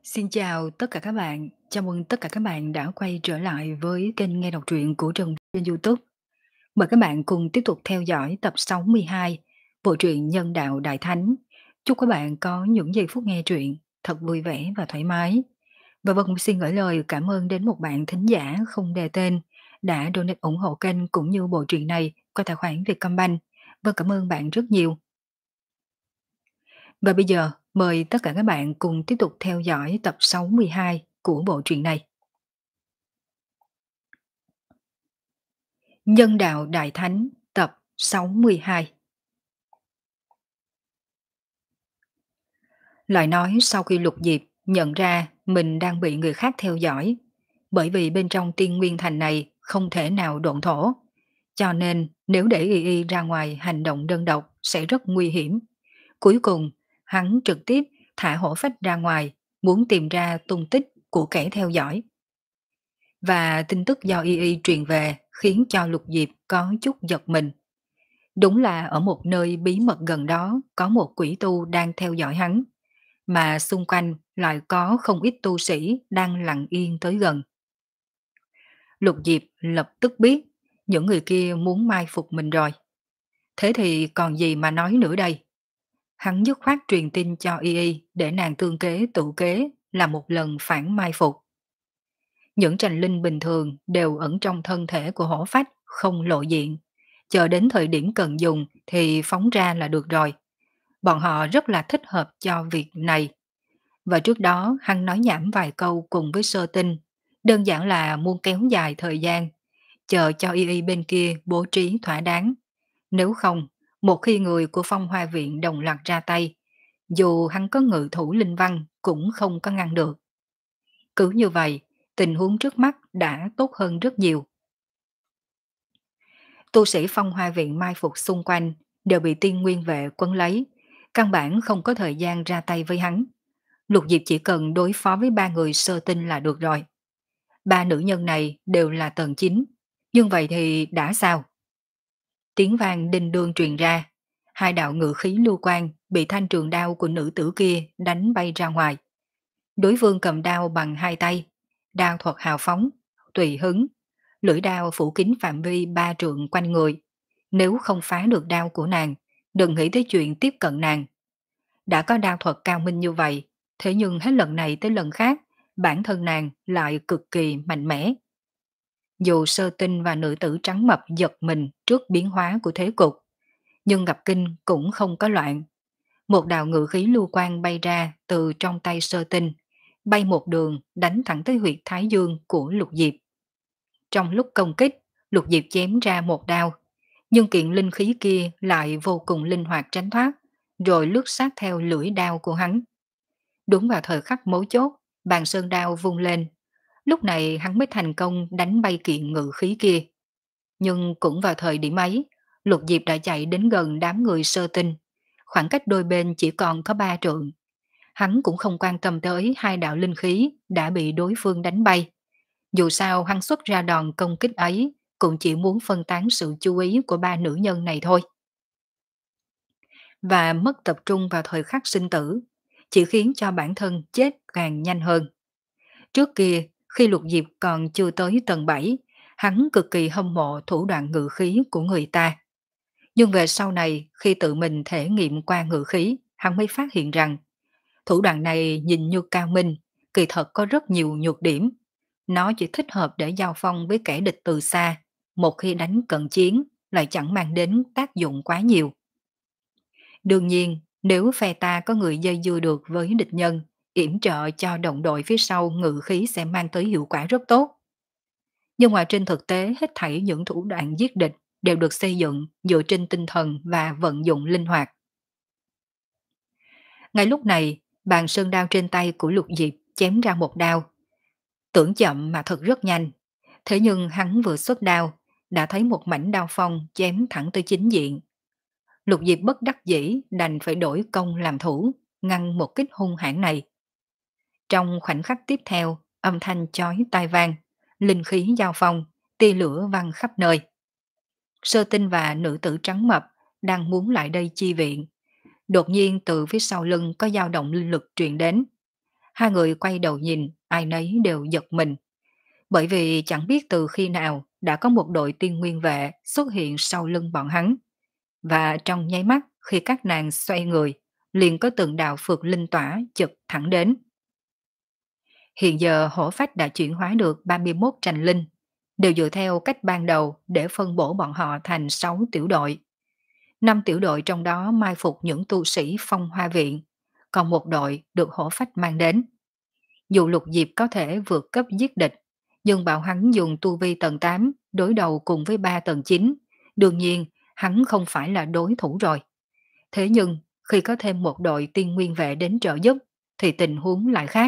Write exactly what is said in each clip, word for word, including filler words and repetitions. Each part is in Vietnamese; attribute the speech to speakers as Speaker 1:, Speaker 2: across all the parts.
Speaker 1: Xin chào tất cả các bạn, chào mừng tất cả các bạn đã quay trở lại với kênh nghe đọc truyện của Trần trên YouTube. Mời các bạn cùng tiếp tục theo dõi tập sáu mươi hai bộ truyện Nhân đạo Đại Thánh. Chúc các bạn có những giây phút nghe truyện thật vui vẻ và thoải mái. Và vâng, xin gửi lời cảm ơn đến một bạn thính giả không đề tên đã donate ủng hộ kênh cũng như bộ truyện này qua tài khoản Vietcombank. Vâng, cảm ơn bạn rất nhiều. Và bây giờ, mời tất cả các bạn cùng tiếp tục theo dõi tập sáu mươi hai của bộ truyện này. Nhân đạo Đại Thánh tập sáu mươi hai. Lại nói sau khi Lục Diệp nhận ra mình đang bị người khác theo dõi, bởi vì bên trong Tiên Nguyên Thành này không thể nào độn thổ, cho nên nếu để Y Y ra ngoài hành động đơn độc sẽ rất nguy hiểm. Cuối cùng, hắn trực tiếp thả hổ phách ra ngoài, muốn tìm ra tung tích của kẻ theo dõi. Và tin tức do Y Y truyền về khiến cho Lục Diệp có chút giật mình. Đúng là ở một nơi bí mật gần đó có một quỷ tu đang theo dõi hắn, mà xung quanh lại có không ít tu sĩ đang lặng yên tới gần. Lục Diệp lập tức biết những người kia muốn mai phục mình rồi. Thế thì còn gì mà nói nữa đây? Hắn dứt khoát truyền tin cho Y Y để nàng tương kế tự kế là một lần phản mai phục. Những tranh linh bình thường đều ẩn trong thân thể của hổ phách, không lộ diện. Chờ đến thời điểm cần dùng thì phóng ra là được rồi. Bọn họ rất là thích hợp cho việc này. Và trước đó hắn nói nhảm vài câu cùng với Sơ Tinh, đơn giản là muốn kéo dài thời gian, chờ cho Y Y bên kia bố trí thỏa đáng. Nếu không, một khi người của Phong Hoa Viện đồng loạt ra tay, dù hắn có ngự thủ linh văn cũng không có ngăn được. Cứ như vậy, tình huống trước mắt đã tốt hơn rất nhiều. Tu sĩ Phong Hoa Viện mai phục xung quanh đều bị tiên nguyên vệ quấn lấy, căn bản không có thời gian ra tay với hắn. Lục Diệp chỉ cần đối phó với ba người Sơ Tinh là được rồi. Ba nữ nhân này đều là tầng chín, nhưng vậy thì đã sao? Tiếng vang đinh đương truyền ra, hai đạo ngự khí lưu quan bị thanh trường đao của nữ tử kia đánh bay ra ngoài. Đối phương cầm đao bằng hai tay, đao thuật hào phóng, tùy hứng, lưỡi đao phủ kín phạm vi ba trượng quanh người. Nếu không phá được đao của nàng, đừng nghĩ tới chuyện tiếp cận nàng. Đã có đao thuật cao minh như vậy, thế nhưng hết lần này tới lần khác, bản thân nàng lại cực kỳ mạnh mẽ. Dù Sơ Tinh và nữ tử trắng mập giật mình trước biến hóa của thế cục, nhưng gặp kinh cũng không có loạn. Một đạo ngự khí lưu quang bay ra từ trong tay Sơ Tinh, bay một đường đánh thẳng tới huyệt thái dương của Lục Diệp. Trong lúc công kích, Lục Diệp chém ra một đao, nhưng kiện linh khí kia lại vô cùng linh hoạt tránh thoát, rồi lướt sát theo lưỡi đao của hắn. Đúng vào thời khắc mấu chốt, bàn sơn đao vung lên. Lúc này hắn mới thành công đánh bay kiện ngự khí kia. Nhưng cũng vào thời điểm ấy, Lục Diệp đã chạy đến gần đám người Sơ Tinh. Khoảng cách đôi bên chỉ còn có ba trượng. Hắn cũng không quan tâm tới hai đạo linh khí đã bị đối phương đánh bay. Dù sao hắn xuất ra đòn công kích ấy cũng chỉ muốn phân tán sự chú ý của ba nữ nhân này thôi. Và mất tập trung vào thời khắc sinh tử, chỉ khiến cho bản thân chết càng nhanh hơn. Trước kia, khi Lục Diệp còn chưa tới tầng bảy, hắn cực kỳ hâm mộ thủ đoạn ngự khí của người ta. Nhưng về sau này, khi tự mình thể nghiệm qua ngự khí, hắn mới phát hiện rằng thủ đoạn này nhìn như cao minh, kỳ thật có rất nhiều nhược điểm. Nó chỉ thích hợp để giao phong với kẻ địch từ xa, một khi đánh cận chiến lại chẳng mang đến tác dụng quá nhiều. Đương nhiên, nếu phe ta có người dây dưa được với địch nhân, yểm trợ cho đồng đội phía sau ngự khí sẽ mang tới hiệu quả rất tốt. Nhưng mà trên thực tế hết thảy những thủ đoạn giết địch đều được xây dựng dựa trên tinh thần và vận dụng linh hoạt. Ngay lúc này, bàn sơn đao trên tay của Lục Diệp chém ra một đao. Tưởng chậm mà thật rất nhanh. Thế nhưng hắn vừa xuất đao, đã thấy một mảnh đao phong chém thẳng tới chính diện. Lục Diệp bất đắc dĩ đành phải đổi công làm thủ, ngăn một kích hung hãn này. Trong khoảnh khắc tiếp theo, âm thanh chói tai vang, linh khí giao phong, tia lửa văng khắp nơi. Sơ Tinh và nữ tử trắng mập đang muốn lại đây chi viện. Đột nhiên từ phía sau lưng có dao động linh lực truyền đến. Hai người quay đầu nhìn, ai nấy đều giật mình, bởi vì chẳng biết từ khi nào đã có một đội tiên nguyên vệ xuất hiện sau lưng bọn hắn. Và trong nháy mắt khi các nàng xoay người, liền có từng đạo phược linh tỏa chực thẳng đến. Hiện giờ hổ phách đã chuyển hóa được ba mươi mốt trành linh, đều dựa theo cách ban đầu để phân bổ bọn họ thành sáu tiểu đội. Năm tiểu đội trong đó mai phục những tu sĩ phong hoa viện, còn một đội được hổ phách mang đến. Dù Lục Diệp có thể vượt cấp giết địch, nhưng bảo hắn dùng tu vi tầng tám đối đầu cùng với ba tầng chín, đương nhiên hắn không phải là đối thủ rồi. Thế nhưng khi có thêm một đội tiên nguyên vệ đến trợ giúp thì tình huống lại khác.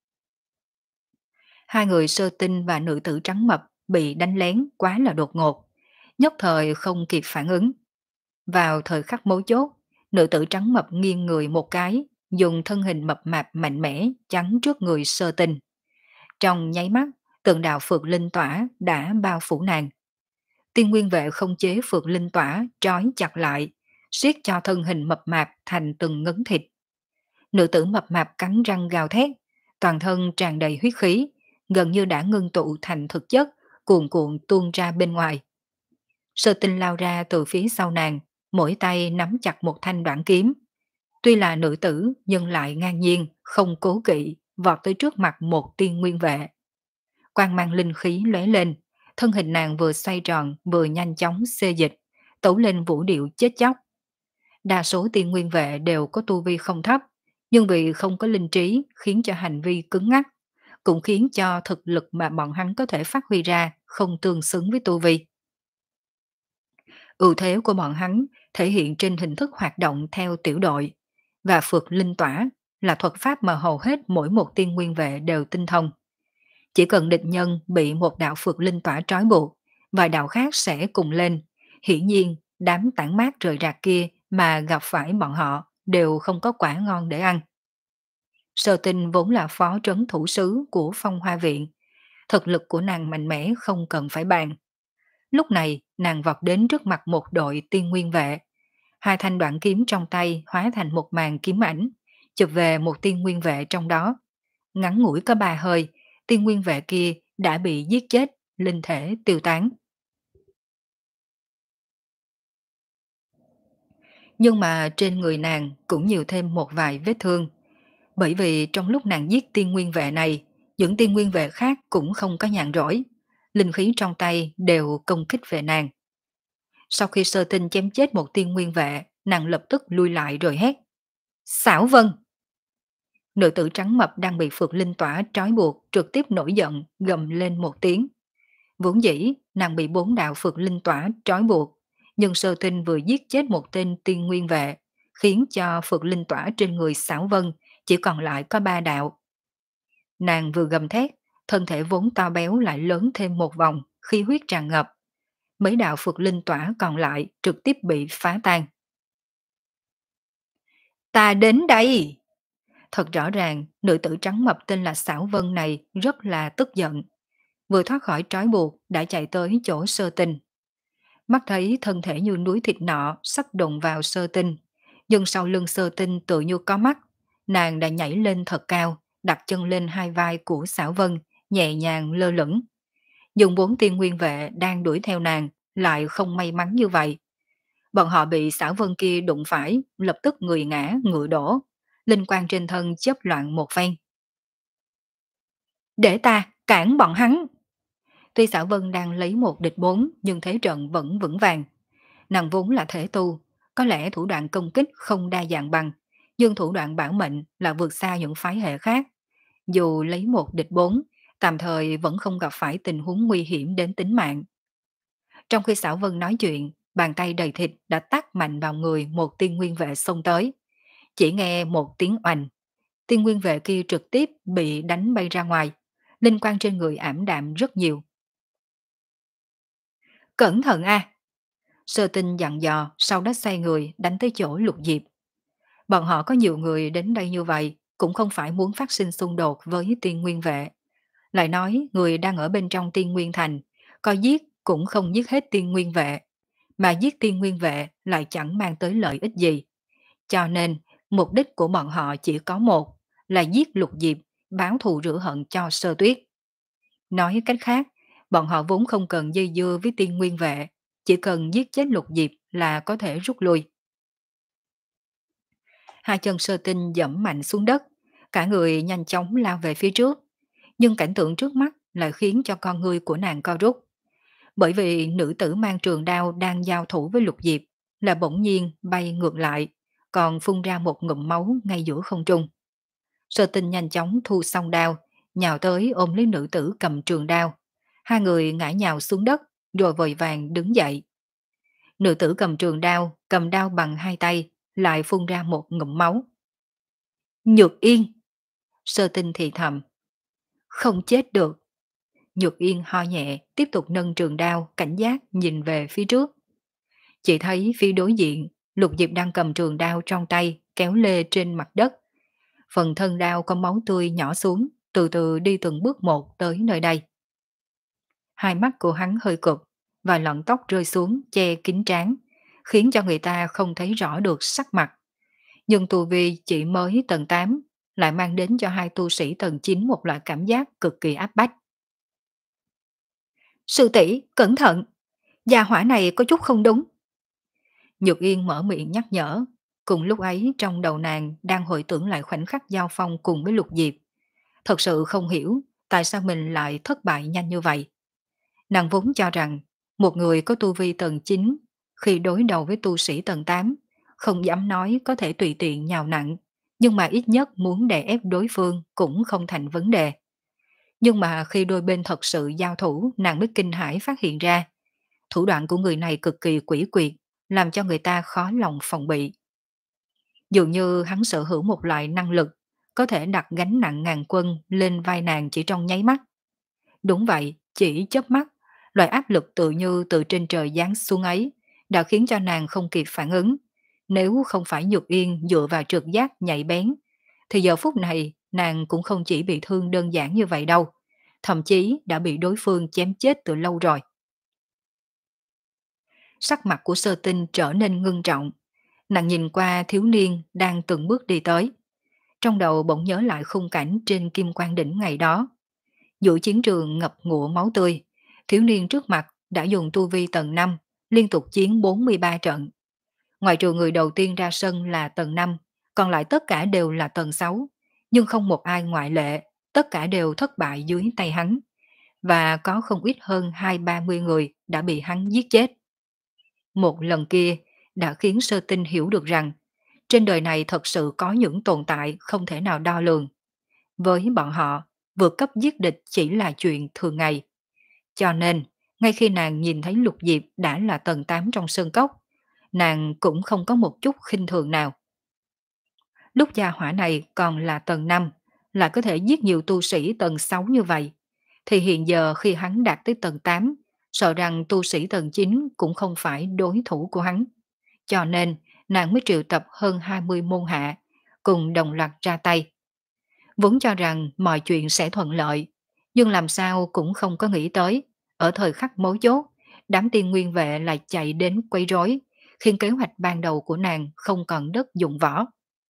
Speaker 1: Hai người sơ tinh và nữ tử trắng mập bị đánh lén quá là đột ngột, nhất thời không kịp phản ứng. Vào thời khắc mấu chốt, nữ tử trắng mập nghiêng người một cái, dùng thân hình mập mạp mạnh mẽ chắn trước người sơ tinh. Trong nháy mắt, tượng đạo phược linh tỏa đã bao phủ nàng. Tiên nguyên vệ không chế phược linh tỏa trói chặt lại, siết cho thân hình mập mạp thành từng ngấn thịt. Nữ tử mập mạp cắn răng gào thét, toàn thân tràn đầy huyết khí, gần như đã ngưng tụ thành thực chất, cuồn cuộn tuôn ra bên ngoài. Sơ tinh lao ra từ phía sau nàng, mỗi tay nắm chặt một thanh đoạn kiếm. Tuy là nữ tử nhưng lại ngang nhiên, không cố kỵ, vọt tới trước mặt một tiên nguyên vệ. Quang mang linh khí lóe lên, thân hình nàng vừa xoay tròn vừa nhanh chóng xê dịch, tấu lên vũ điệu chết chóc. Đa số tiên nguyên vệ đều có tu vi không thấp, nhưng vì không có linh trí khiến cho hành vi cứng ngắc, cũng khiến cho thực lực mà bọn hắn có thể phát huy ra không tương xứng với tu vi. Ưu thế của bọn hắn thể hiện trên hình thức hoạt động theo tiểu đội, và phược linh tỏa là thuật pháp mà hầu hết mỗi một tiên nguyên vệ đều tinh thông. Chỉ cần địch nhân bị một đạo phược linh tỏa trói buộc, vài đạo khác sẽ cùng lên. Hiển nhiên, đám tản mát rời rạc kia mà gặp phải bọn họ đều không có quả ngon để ăn. Sơ Tinh vốn là phó trấn thủ sứ của Phong Hoa Viện. Thực lực của nàng mạnh mẽ không cần phải bàn. Lúc này, nàng vọt đến trước mặt một đội tiên nguyên vệ. Hai thanh đoạn kiếm trong tay hóa thành một màn kiếm ảnh, chụp về một tiên nguyên vệ trong đó. Ngắn ngủi có ba hơi, tiên nguyên vệ kia đã bị giết chết, linh thể tiêu tán. Nhưng mà trên người nàng cũng nhiều thêm một vài vết thương. Bởi vì trong lúc nàng giết tiên nguyên vệ này, những tiên nguyên vệ khác cũng không có nhàn rỗi. Linh khí trong tay đều công kích về nàng. Sau khi Sơ Tinh chém chết một tiên nguyên vệ, nàng lập tức lui lại rồi hét. Xảo Vân! Nữ tử trắng mập đang bị Phược Linh Tỏa trói buộc trực tiếp nổi giận, gầm lên một tiếng. Vốn dĩ, nàng bị bốn đạo Phược Linh Tỏa trói buộc, nhưng Sơ Tinh vừa giết chết một tên tiên nguyên vệ, khiến cho Phược Linh Tỏa trên người Xảo Vân chỉ còn lại có ba đạo. Nàng vừa gầm thét, thân thể vốn to béo lại lớn thêm một vòng, khí huyết tràn ngập. Mấy đạo Phược Linh Tỏa còn lại trực tiếp bị phá tan. Ta đến đây! Thật rõ ràng, nữ tử trắng mập tên là Xảo Vân này rất là tức giận. Vừa thoát khỏi trói buộc đã chạy tới chỗ Sơ Tinh. Mắt thấy thân thể như núi thịt nọ sắp đụng vào Sơ Tinh, nhưng sau lưng Sơ Tinh tự như có mắt, nàng đã nhảy lên thật cao, đặt chân lên hai vai của Xảo Vân, nhẹ nhàng lơ lửng. Dùng bốn tiên nguyên vệ đang đuổi theo nàng lại không may mắn như vậy. Bọn họ bị Xảo Vân kia đụng phải, lập tức người ngã, ngựa đổ. Linh quang trên thân chớp loạn một phen. Để ta cản bọn hắn! Tuy Xảo Vân đang lấy một địch bốn nhưng thế trận vẫn vững vàng. Nàng vốn là thể tu, có lẽ thủ đoạn công kích không đa dạng bằng, nhưng thủ đoạn bảo mệnh là vượt xa những phái hệ khác. Dù lấy một địch bốn, tạm thời vẫn không gặp phải tình huống nguy hiểm đến tính mạng. Trong khi Xảo Vân nói chuyện, bàn tay đầy thịt đã tát mạnh vào người một tiên nguyên vệ xông tới. Chỉ nghe một tiếng oành, tiên nguyên vệ kia trực tiếp bị đánh bay ra ngoài, linh quang trên người ảm đạm rất nhiều. Cẩn thận a! Sơ Tinh dặn dò, sau đó xoay người đánh tới chỗ Lục Diệp. Bọn họ có nhiều người đến đây như vậy, cũng không phải muốn phát sinh xung đột với tiên nguyên vệ. Lại nói người đang ở bên trong tiên nguyên thành, coi giết cũng không giết hết tiên nguyên vệ, mà giết tiên nguyên vệ lại chẳng mang tới lợi ích gì. Cho nên, mục đích của bọn họ chỉ có một, là giết Lục Diệp, báo thù rửa hận cho Sơ Tuyết. Nói cách khác, bọn họ vốn không cần dây dưa với tiên nguyên vệ, chỉ cần giết chết Lục Diệp là có thể rút lui. Hai chân Sơ Tinh dẫm mạnh xuống đất, cả người nhanh chóng lao về phía trước, nhưng cảnh tượng trước mắt lại khiến cho con ngươi của nàng co rút. Bởi vì nữ tử mang trường đao đang giao thủ với Lục Diệp là bỗng nhiên bay ngược lại, còn phun ra một ngụm máu ngay giữa không trung. Sơ Tinh nhanh chóng thu xong đao, nhào tới ôm lấy nữ tử cầm trường đao. Hai người ngã nhào xuống đất, rồi vội vàng đứng dậy. Nữ tử cầm trường đao, cầm đao bằng hai tay, lại phun ra một ngụm máu. Nhược Yên! Sơ Tinh thì thầm. Không chết được. Nhược Yên ho nhẹ, tiếp tục nâng trường đao, cảnh giác nhìn về phía trước. Chỉ thấy phía đối diện, Lục Diệp đang cầm trường đao trong tay, kéo lê trên mặt đất. Phần thân đao có máu tươi nhỏ xuống, từ từ đi từng bước một tới nơi đây. Hai mắt của hắn hơi cụp, và lọn tóc rơi xuống che kín trán, khiến cho người ta không thấy rõ được sắc mặt. Nhưng tu vi chỉ mới tầng tám, lại mang đến cho hai tu sĩ tầng chín một loại cảm giác cực kỳ áp bách. Sư tỷ cẩn thận! Gia hỏa này có chút không đúng. Nhược Yên mở miệng nhắc nhở. Cùng lúc ấy trong đầu nàng đang hồi tưởng lại khoảnh khắc giao phong cùng với Lục Diệp. Thật sự không hiểu tại sao mình lại thất bại nhanh như vậy. Nàng vốn cho rằng một người có tu vi tầng chín khi đối đầu với tu sĩ tầng tám không dám nói có thể tùy tiện nhào nặng, nhưng mà ít nhất muốn đè ép đối phương cũng không thành vấn đề. Nhưng mà khi đôi bên thật sự giao thủ, nàng mới kinh hãi phát hiện ra thủ đoạn của người này cực kỳ quỷ quyệt, làm cho người ta khó lòng phòng bị. Dường như hắn sở hữu một loại năng lực, có thể đặt gánh nặng ngàn quân lên vai nàng chỉ trong nháy mắt. Đúng vậy, chỉ chớp mắt, loại áp lực tự như từ trên trời giáng xuống ấy, đã khiến cho nàng không kịp phản ứng. Nếu không phải Nhược Yên dựa vào trực giác nhạy bén, thì giờ phút này nàng cũng không chỉ bị thương đơn giản như vậy đâu, thậm chí đã bị đối phương chém chết từ lâu rồi. Sắc mặt của Sơ Tinh trở nên ngưng trọng. Nàng nhìn qua thiếu niên đang từng bước đi tới. Trong đầu bỗng nhớ lại khung cảnh trên Kim Quan Đỉnh ngày đó. Giữa chiến trường ngập ngụa máu tươi, thiếu niên trước mặt đã dùng tu vi tầng năm, liên tục chiến bốn mươi ba trận. Ngoại trừ người đầu tiên ra sân là tầng năm, còn lại tất cả đều là tầng sáu, nhưng không một ai ngoại lệ, tất cả đều thất bại dưới tay hắn. Và có không ít hơn hai ba mươi người đã bị hắn giết chết. Một lần kia đã khiến Sơ Tinh hiểu được rằng trên đời này thật sự có những tồn tại không thể nào đo lường. Với bọn họ, vượt cấp giết địch chỉ là chuyện thường ngày. Cho nên, ngay khi nàng nhìn thấy Lục Diệp đã là tầng tám trong sơn cốc, nàng cũng không có một chút khinh thường nào. Lúc gia hỏa này còn là tầng năm, lại có thể giết nhiều tu sĩ tầng sáu như vậy, thì hiện giờ khi hắn đạt tới tầng tám, sợ rằng tu sĩ tầng chín cũng không phải đối thủ của hắn. Cho nên, nàng mới triệu tập hơn hai mươi môn hạ, cùng đồng loạt ra tay. Vốn cho rằng mọi chuyện sẽ thuận lợi, nhưng làm sao cũng không có nghĩ tới, ở thời khắc mấu chốt, đám tiên nguyên vệ lại chạy đến quấy rối, khiến kế hoạch ban đầu của nàng không còn đất dụng võ.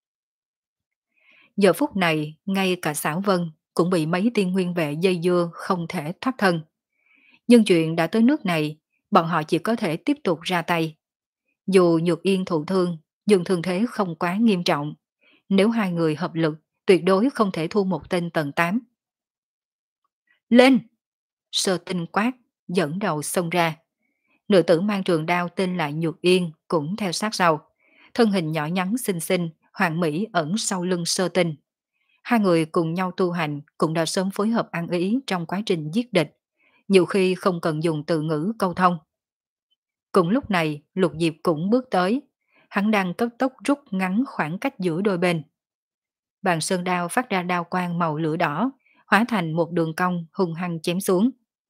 Speaker 1: Giờ phút này, ngay cả Xảo Vân cũng bị mấy tiên nguyên vệ dây dưa không thể thoát thân. Nhưng chuyện đã tới nước này, bọn họ chỉ có thể tiếp tục ra tay. Dù Nhược Yên thụ thương, nhưng thương thế không quá nghiêm trọng. Nếu hai người hợp lực, tuyệt đối không thể thu một tên tầng tám. Lên! Sơ Tinh quát, dẫn đầu xông ra. Nữ tử mang trường đao tên là Nhược Yên cũng theo sát sau. Thân hình nhỏ nhắn xinh xinh, hoàng mỹ ẩn sau lưng Sơ Tinh. Hai người cùng nhau tu hành cũng đã sớm phối hợp ăn ý trong quá trình giết địch. Nhiều khi không cần dùng từ ngữ câu thông. Cùng lúc này, Lục Diệp cũng bước tới. Hắn đang cấp tốc rút ngắn khoảng cách giữa đôi bên. Bàn sơn đao phát ra đao quang màu lửa đỏ, hóa thành một đường cong hung hăng chém xuống.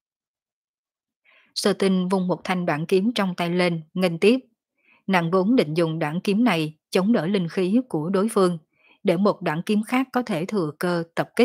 Speaker 1: Sơ Tinh vung một thanh đoạn kiếm trong tay lên, nghênh tiếp. Nàng vốn định dùng đoạn kiếm này chống đỡ linh khí của đối phương, để một đoạn kiếm khác có thể thừa cơ tập kích.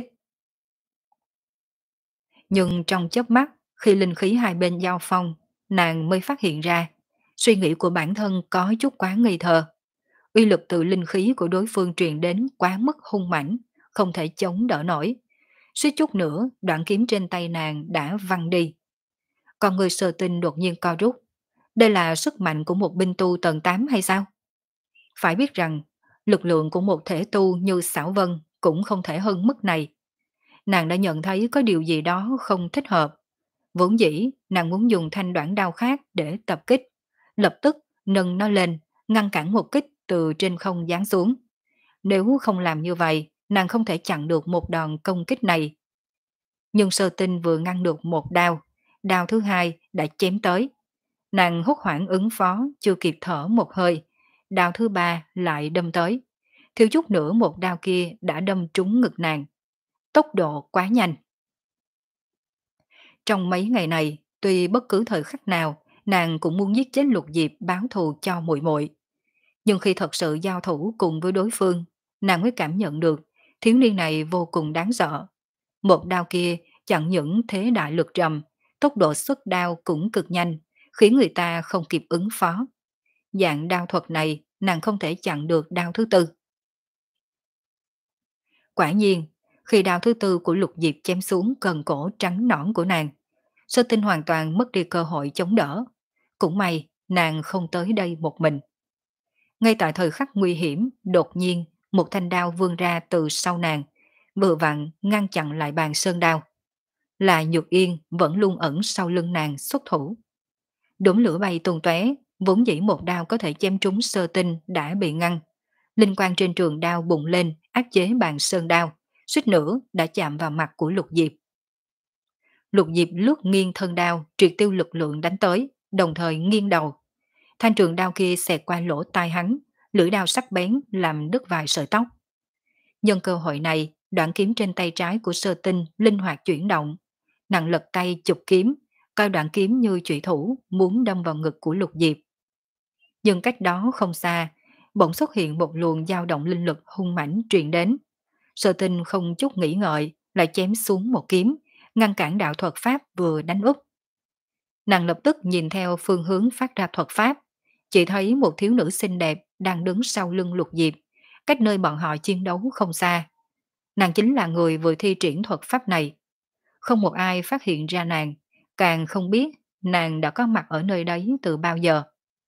Speaker 1: Nhưng trong chớp mắt, khi linh khí hai bên giao phong, nàng mới phát hiện ra, suy nghĩ của bản thân có chút quá ngây thơ. Uy lực từ linh khí của đối phương truyền đến quá mức hung mãnh, không thể chống đỡ nổi, Suýt chút nữa, đoạn kiếm trên tay nàng đã văng đi. Còn người Sở Tinh đột nhiên co rút. Đây là sức mạnh của một binh tu tầng tám hay sao? Phải biết rằng, lực lượng của một thể tu như Xảo Vân cũng không thể hơn mức này. Nàng đã nhận thấy có điều gì đó không thích hợp. Vốn dĩ, nàng muốn dùng thanh đoạn đao khác để tập kích. Lập tức nâng nó lên, ngăn cản một kích từ trên không giáng xuống. Nếu không làm như vậy, nàng không thể chặn được một đòn công kích này. Nhưng Sơ Tinh vừa ngăn được một đao, đao thứ hai đã chém tới. Nàng hốt hoảng ứng phó, chưa kịp thở một hơi. Đao thứ ba lại đâm tới. Thiếu chút nữa một đao kia đã đâm trúng ngực nàng. Tốc độ quá nhanh. Trong mấy ngày này, tuy bất cứ thời khắc nào, nàng cũng muốn giết chết Lục Diệp báo thù cho muội muội. Nhưng khi thật sự giao thủ cùng với đối phương, nàng mới cảm nhận được thiếu niên này vô cùng đáng sợ. Một đao kia chẳng những thế đại lực trầm, tốc độ xuất đao cũng cực nhanh, khiến người ta không kịp ứng phó. Dạng đao thuật này nàng không thể chặn được đao thứ tư. Quả nhiên, khi đao thứ tư của Lục Diệp chém xuống cần cổ trắng nõn của nàng, Sơ Tinh hoàn toàn mất đi cơ hội chống đỡ. Cũng may, nàng không tới đây một mình. Ngay tại thời khắc nguy hiểm, đột nhiên, một thanh đao vươn ra từ sau nàng, vừa vặn ngăn chặn lại bàn sơn đao. Là Nhược Yên vẫn luôn ẩn sau lưng nàng xuất thủ. Đốm lửa bay tung tóe, vốn dĩ một đao có thể chém trúng Sơ Tinh đã bị ngăn. Linh quang trên trường đao bùng lên, áp chế bàn sơn đao, suýt nữa đã chạm vào mặt của Lục Diệp. Lục Diệp lướt nghiêng thân đao, triệt tiêu lực lượng đánh tới, đồng thời nghiêng đầu. Thanh trường đao kia xẹt qua lỗ tai hắn, lưỡi đao sắc bén làm đứt vài sợi tóc. Nhân cơ hội này, đoạn kiếm trên tay trái của Sơ Tinh linh hoạt chuyển động. Nàng lật tay chụp kiếm, coi đoạn kiếm như chủy thủ muốn đâm vào ngực của Lục Diệp. Nhưng cách đó không xa, bỗng xuất hiện một luồng dao động linh lực hung mãnh truyền đến. Sơ Tinh không chút nghĩ ngợi, lại chém xuống một kiếm, ngăn cản đạo thuật pháp vừa đánh úp. Nàng lập tức nhìn theo phương hướng phát ra thuật pháp, chỉ thấy một thiếu nữ xinh đẹp đang đứng sau lưng Lục Diệp, cách nơi bọn họ chiến đấu không xa. Nàng chính là người vừa thi triển thuật pháp này. Không một ai phát hiện ra nàng, càng không biết nàng đã có mặt ở nơi đấy từ bao giờ.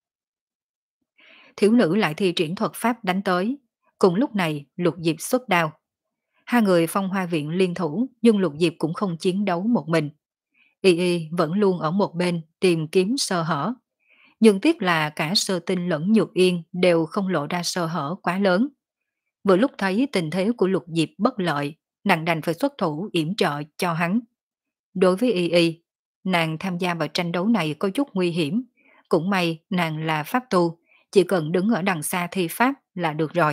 Speaker 1: Thiếu nữ lại thi triển thuật pháp đánh tới. Cùng lúc này Lục Diệp xuất đao. Hai người Phong Hoa Viện liên thủ, nhưng Lục Diệp cũng không chiến đấu một mình. Y Y vẫn luôn ở một bên tìm kiếm sơ hở. Nhưng tiếc là cả Sơ Tinh lẫn Nhược Yên đều không lộ ra sơ hở quá lớn. Vừa lúc thấy tình thế của Lục Diệp bất lợi, nàng đành phải xuất thủ yểm trợ cho hắn. Đối với Y Y, nàng tham gia vào tranh đấu này có chút nguy hiểm. Cũng may nàng là pháp tu, chỉ cần đứng ở đằng xa thi pháp là được rồi.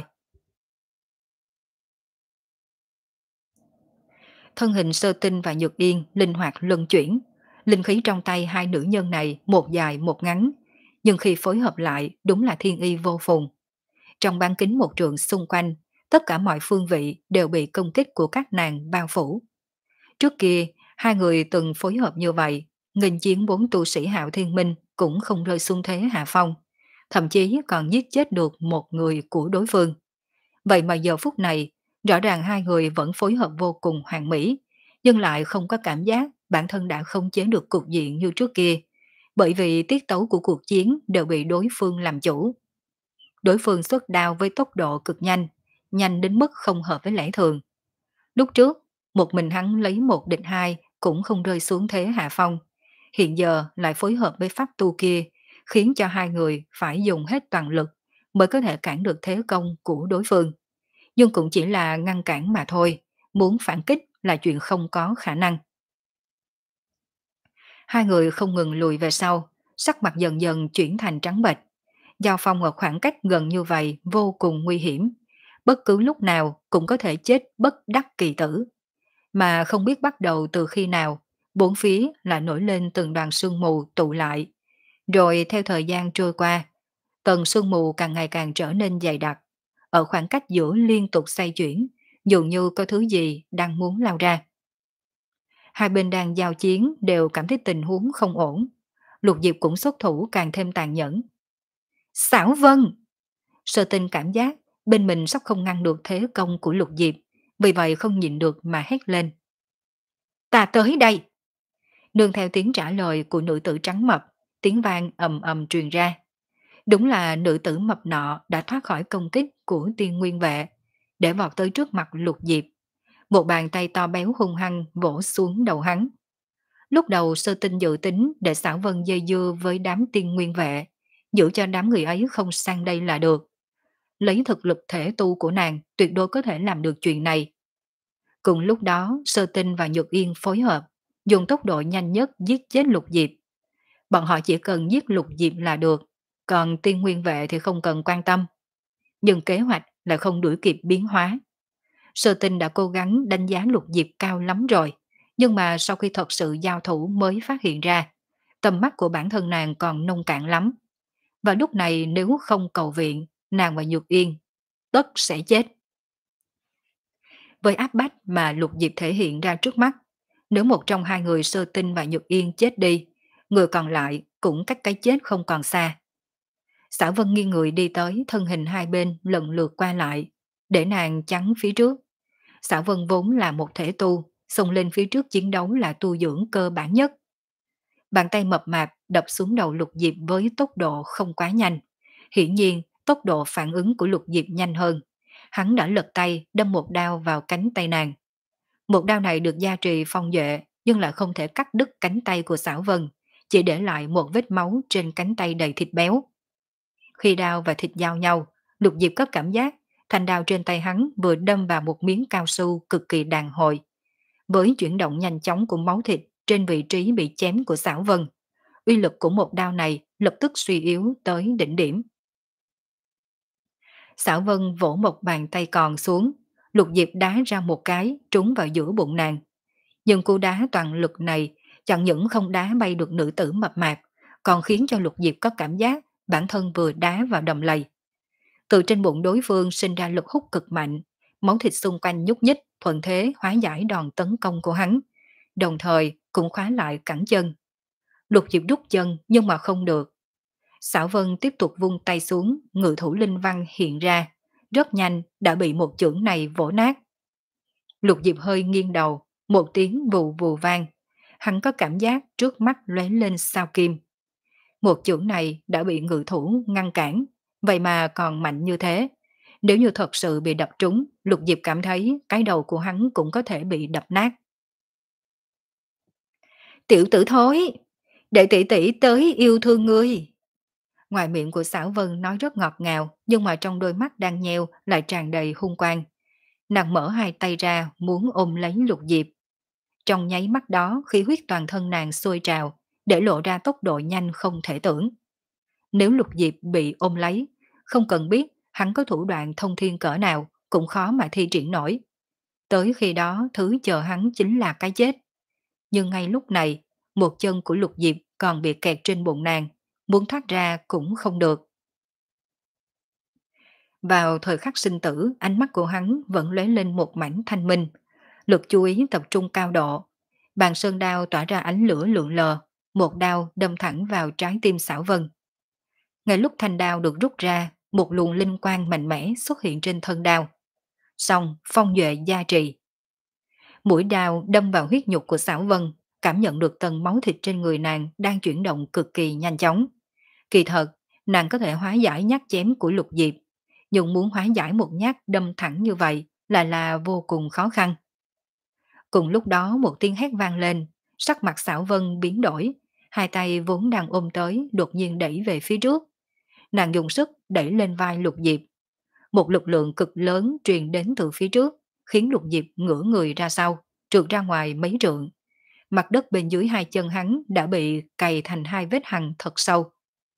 Speaker 1: Thân hình Sơ Tinh và Nhược Yên linh hoạt luân chuyển. Linh khí trong tay hai nữ nhân này một dài một ngắn, nhưng khi phối hợp lại đúng là thiên y vô phùng. Trong bán kính một trượng xung quanh, tất cả mọi phương vị đều bị công kích của các nàng bao phủ. Trước kia, hai người từng phối hợp như vậy, nghênh chiến bốn tu sĩ Hạo Thiên Minh cũng không rơi xuống thế hạ phong, thậm chí còn giết chết được một người của đối phương. Vậy mà giờ phút này, rõ ràng hai người vẫn phối hợp vô cùng hoàn mỹ, nhưng lại không có cảm giác bản thân đã không chế được cục diện như trước kia, bởi vì tiết tấu của cuộc chiến đều bị đối phương làm chủ. Đối phương xuất đao với tốc độ cực nhanh, nhanh đến mức không hợp với lẽ thường. Lúc trước, một mình hắn lấy một địch hai cũng không rơi xuống thế hạ phong. Hiện giờ lại phối hợp với pháp tu kia, khiến cho hai người phải dùng hết toàn lực mới có thể cản được thế công của đối phương. Nhưng cũng chỉ là ngăn cản mà thôi, muốn phản kích là chuyện không có khả năng. Hai người không ngừng lùi về sau, sắc mặt dần dần chuyển thành trắng bệch. Giao phong ở khoảng cách gần như vậy vô cùng nguy hiểm, bất cứ lúc nào cũng có thể chết bất đắc kỳ tử. Mà không biết bắt đầu từ khi nào, bốn phía lại nổi lên từng đoàn sương mù tụ lại. Rồi theo thời gian trôi qua, tầng sương mù càng ngày càng trở nên dày đặc. Ở khoảng cách giữa liên tục xoay chuyển, dường như có thứ gì đang muốn lao ra. Hai bên đang giao chiến đều cảm thấy tình huống không ổn. Lục Diệp cũng xuất thủ càng thêm tàn nhẫn. Xảo Vân! Sơ Tinh cảm giác bên mình sắp không ngăn được thế công của Lục Diệp, vì vậy không nhịn được mà hét lên. Ta tới đây. Nương theo tiếng trả lời của nữ tử trắng mập, tiếng vang ầm ầm truyền ra. Đúng là nữ tử mập nọ đã thoát khỏi công kích của tiên nguyên vệ, để vọt tới trước mặt Lục Diệp. Một bàn tay to béo hung hăng vỗ xuống đầu hắn. Lúc đầu Sơ Tinh dự tính để xảo vân dây dưa với đám tiên nguyên vệ, giữ cho đám người ấy không sang đây là được. Lấy thực lực thể tu của nàng tuyệt đối có thể làm được chuyện này. Cùng lúc đó Sơ Tinh và Nhược Yên phối hợp, dùng tốc độ nhanh nhất giết chết Lục Diệp. Bọn họ chỉ cần giết Lục Diệp là được, còn tiên nguyên vệ thì không cần quan tâm. Nhưng kế hoạch lại không đuổi kịp biến hóa. Sơ Tinh đã cố gắng đánh giá Lục Diệp cao lắm rồi, nhưng mà sau khi thật sự giao thủ mới phát hiện ra, tầm mắt của bản thân nàng còn nông cạn lắm. Và lúc này nếu không cầu viện, nàng và Nhược Yên tất sẽ chết. Với áp bách mà Lục Diệp thể hiện ra trước mắt, nếu một trong hai người Sơ Tinh và Nhược Yên chết đi, người còn lại cũng cách cái chết không còn xa. Xảo Vân nghiêng người đi tới, thân hình hai bên lần lượt qua lại, để nàng chắn phía trước. Xảo Vân vốn là một thể tu, xông lên phía trước chiến đấu là tu dưỡng cơ bản nhất. Bàn tay mập mạp đập xuống đầu Lục Diệp với tốc độ không quá nhanh. Hiển nhiên, tốc độ phản ứng của Lục Diệp nhanh hơn. Hắn đã lật tay đâm một đao vào cánh tay nàng. Một đao này được gia trì phong duệ, nhưng lại không thể cắt đứt cánh tay của Xảo Vân, chỉ để lại một vết máu trên cánh tay đầy thịt béo. Khi đao và thịt giao nhau, Lục Diệp có cảm giác thanh đao trên tay hắn vừa đâm vào một miếng cao su cực kỳ đàn hồi. Với chuyển động nhanh chóng của máu thịt trên vị trí bị chém của Xảo Vân, uy lực của một đao này lập tức suy yếu tới đỉnh điểm. Xảo Vân vỗ một bàn tay còn xuống, Lục Diệp đá ra một cái trúng vào giữa bụng nàng. Nhưng cú đá toàn lực này chẳng những không đá bay được nữ tử mập mạp, còn khiến cho Lục Diệp có cảm giác bản thân vừa đá vào đầm lầy. Từ trên bụng đối phương sinh ra lực hút cực mạnh, máu thịt xung quanh nhúc nhích thuận thế hóa giải đòn tấn công của hắn, đồng thời cũng khóa lại cẳng chân. Lục Diệp rút chân nhưng mà không được. Xảo Vân tiếp tục vung tay xuống, ngự thủ linh văn hiện ra, rất nhanh đã bị một chưởng này vỗ nát. Lục Diệp hơi nghiêng đầu, một tiếng vù vù vang, hắn có cảm giác trước mắt lóe lên sao kim. Một chưởng này đã bị ngự thủ ngăn cản, vậy mà còn mạnh như thế. Nếu như thật sự bị đập trúng, Lục Diệp cảm thấy cái đầu của hắn cũng có thể bị đập nát. Tiểu tử thối, để tỷ tỷ tới yêu thương ngươi. Ngoài miệng của Xảo Vân nói rất ngọt ngào, nhưng mà trong đôi mắt đang nheo lại tràn đầy hung quang. Nàng mở hai tay ra muốn ôm lấy Lục Diệp. Trong nháy mắt đó khí huyết toàn thân nàng sôi trào, để lộ ra tốc độ nhanh không thể tưởng. Nếu Lục Diệp bị ôm lấy, không cần biết hắn có thủ đoạn thông thiên cỡ nào cũng khó mà thi triển nổi. Tới khi đó thứ chờ hắn chính là cái chết. Nhưng ngay lúc này, một chân của Lục Diệp còn bị kẹt trên bụng nàng, muốn thoát ra cũng không được. Vào thời khắc sinh tử, ánh mắt của hắn vẫn lóe lên một mảnh thanh minh. Lực chú ý tập trung cao độ. Bàn sơn đao tỏa ra ánh lửa lượn lờ, một đao đâm thẳng vào trái tim Xảo Vân. Ngay lúc thanh đao được rút ra, một luồng linh quang mạnh mẽ xuất hiện trên thân đao. Xong, phong duệ gia trì. Mũi đao đâm vào huyết nhục của Xảo Vân, cảm nhận được tầng máu thịt trên người nàng đang chuyển động cực kỳ nhanh chóng. Kỳ thật, nàng có thể hóa giải nhát chém của Lục Diệp, nhưng muốn hóa giải một nhát đâm thẳng như vậy là là vô cùng khó khăn. Cùng lúc đó một tiếng hét vang lên, sắc mặt Xảo Vân biến đổi, hai tay vốn đang ôm tới đột nhiên đẩy về phía trước. Nàng dùng sức đẩy lên vai Lục Diệp. Một lực lượng cực lớn truyền đến từ phía trước, khiến Lục Diệp ngửa người ra sau, trượt ra ngoài mấy trượng. Mặt đất bên dưới hai chân hắn đã bị cày thành hai vết hằn thật sâu.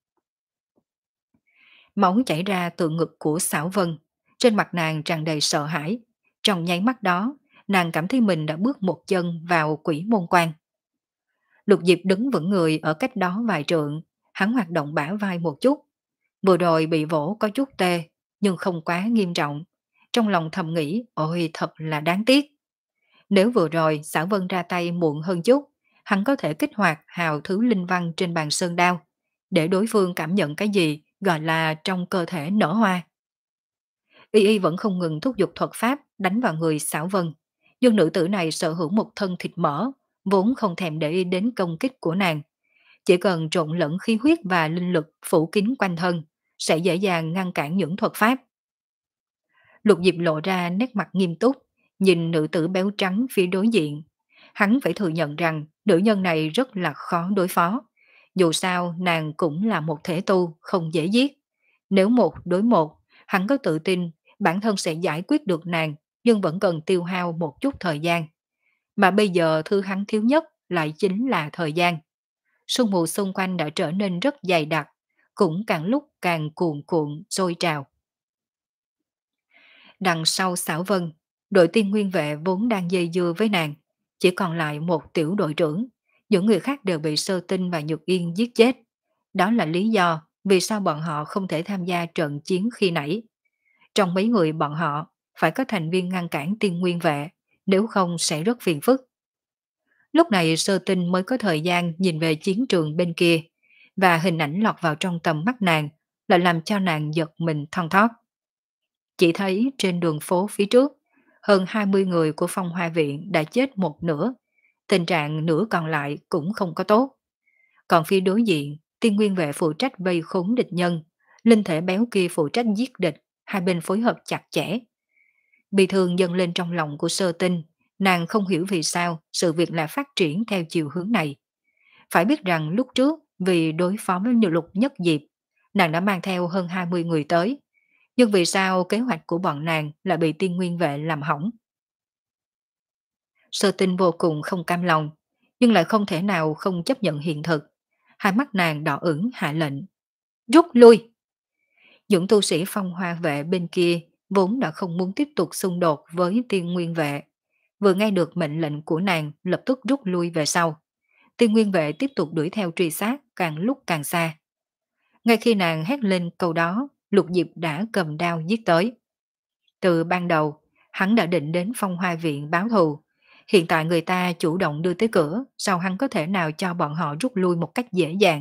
Speaker 1: Máu chảy ra từ ngực của Xảo Vân, trên mặt nàng tràn đầy sợ hãi. Trong nháy mắt đó, nàng cảm thấy mình đã bước một chân vào quỷ môn quan. Lục Diệp đứng vững người ở cách đó vài trượng, hắn hoạt động bả vai một chút. Vừa rồi bị vỗ có chút tê, nhưng không quá nghiêm trọng. Trong lòng thầm nghĩ, ôi thật là đáng tiếc. Nếu vừa rồi Xảo Vân ra tay muộn hơn chút, hắn có thể kích hoạt hào thứ linh văn trên bàn sơn đao, để đối phương cảm nhận cái gì gọi là trong cơ thể nở hoa. Y Y vẫn không ngừng thúc giục thuật pháp đánh vào người Xảo Vân, nhưng nữ tử này sở hữu một thân thịt mỡ, vốn không thèm để ý đến công kích của nàng. Chỉ cần trộn lẫn khí huyết và linh lực phủ kín quanh thân, sẽ dễ dàng ngăn cản những thuật pháp. Lục Diệp lộ ra nét mặt nghiêm túc, nhìn nữ tử béo trắng phía đối diện. Hắn phải thừa nhận rằng nữ nhân này rất là khó đối phó. Dù sao nàng cũng là một thể tu, không dễ giết. Nếu một đối một, hắn có tự tin bản thân sẽ giải quyết được nàng, nhưng vẫn cần tiêu hao một chút thời gian. Mà bây giờ thứ hắn thiếu nhất lại chính là thời gian. Sương mù xung quanh đã trở nên rất dày đặc, cũng càng lúc càng cuồn cuộn, sôi trào. Đằng sau Xảo Vân, đội tiên nguyên vệ vốn đang dây dưa với nàng, chỉ còn lại một tiểu đội trưởng, những người khác đều bị Sơ Tinh và Nhược Yên giết chết. Đó là lý do vì sao bọn họ không thể tham gia trận chiến khi nãy. Trong mấy người bọn họ, phải có thành viên ngăn cản tiên nguyên vệ, nếu không sẽ rất phiền phức. Lúc này Sơ Tinh mới có thời gian nhìn về chiến trường bên kia, và hình ảnh lọt vào trong tầm mắt nàng, lại làm cho nàng giật mình thon thót. Chỉ thấy trên đường phố phía trước, hơn hai mươi người của Phong Hoa Viện đã chết một nửa, tình trạng nửa còn lại cũng không có tốt. Còn phía đối diện, tiên nguyên vệ phụ trách vây khốn địch nhân, linh thể béo kia phụ trách giết địch, hai bên phối hợp chặt chẽ. Bị thương dâng lên trong lòng của Sơ Tinh, nàng không hiểu vì sao sự việc lại phát triển theo chiều hướng này. Phải biết rằng lúc trước vì đối phó với nhiều Lục Nhất Diệp, nàng đã mang theo hơn hai mươi người tới. Nhưng vì sao kế hoạch của bọn nàng lại bị tiên nguyên vệ làm hỏng? Sơ Tinh vô cùng không cam lòng, nhưng lại không thể nào không chấp nhận hiện thực. Hai mắt nàng đỏ ửng hạ lệnh. Rút lui! Những tu sĩ Phong Hoa vệ bên kia vốn đã không muốn tiếp tục xung đột với tiên nguyên vệ. Vừa nghe được mệnh lệnh của nàng lập tức rút lui về sau. Tiên nguyên vệ tiếp tục đuổi theo truy sát càng lúc càng xa. Ngay khi nàng hét lên câu đó, Lục Diệp đã cầm đao giết tới. Từ ban đầu, hắn đã định đến Phong Hoa Viện báo thù. Hiện tại người ta chủ động đưa tới cửa, sao hắn có thể nào cho bọn họ rút lui một cách dễ dàng?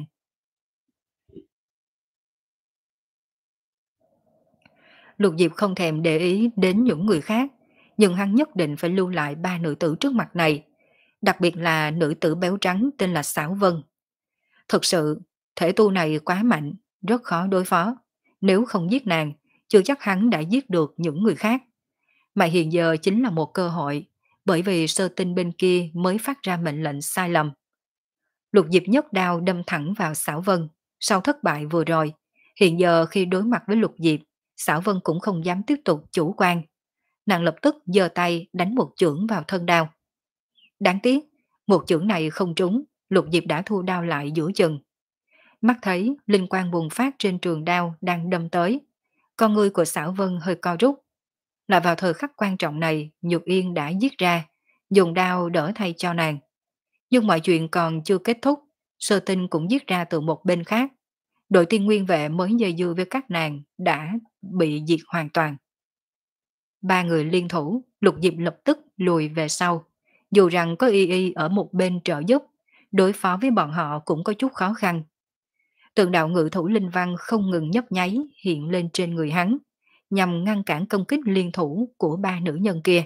Speaker 1: Lục Diệp không thèm để ý đến những người khác, nhưng hắn nhất định phải lưu lại ba nữ tử trước mặt này, đặc biệt là nữ tử béo trắng tên là Xảo Vân. Thực sự, thể tu này quá mạnh, rất khó đối phó. Nếu không giết nàng, chưa chắc hắn đã giết được những người khác. Mà hiện giờ chính là một cơ hội, bởi vì Sơ Tinh bên kia mới phát ra mệnh lệnh sai lầm. Lục Diệp nhất đao đâm thẳng vào Xảo Vân, sau thất bại vừa rồi. Hiện giờ khi đối mặt với Lục Diệp, Xảo Vân cũng không dám tiếp tục chủ quan. Nàng lập tức giơ tay đánh một chưởng vào thân đao. Đáng tiếc, một chưởng này không trúng, Lục Diệp đã thu đao lại giữa chừng. Mắt thấy linh quang bùng phát trên trường đao đang đâm tới. Con ngươi của Xảo Vân hơi co rút. Là vào thời khắc quan trọng này, Nhược Yên đã giết ra, dùng đao đỡ thay cho nàng. Nhưng mọi chuyện còn chưa kết thúc, Sơ Tinh cũng giết ra từ một bên khác. Đội tiên nguyên vệ mới dây dưa với các nàng đã bị diệt hoàn toàn. Ba người liên thủ, Lục Diệp lập tức lùi về sau. Dù rằng có Y Y ở một bên trợ giúp, đối phó với bọn họ cũng có chút khó khăn. Tượng đạo ngự thủ linh văn không ngừng nhấp nháy hiện lên trên người hắn, nhằm ngăn cản công kích liên thủ của ba nữ nhân kia.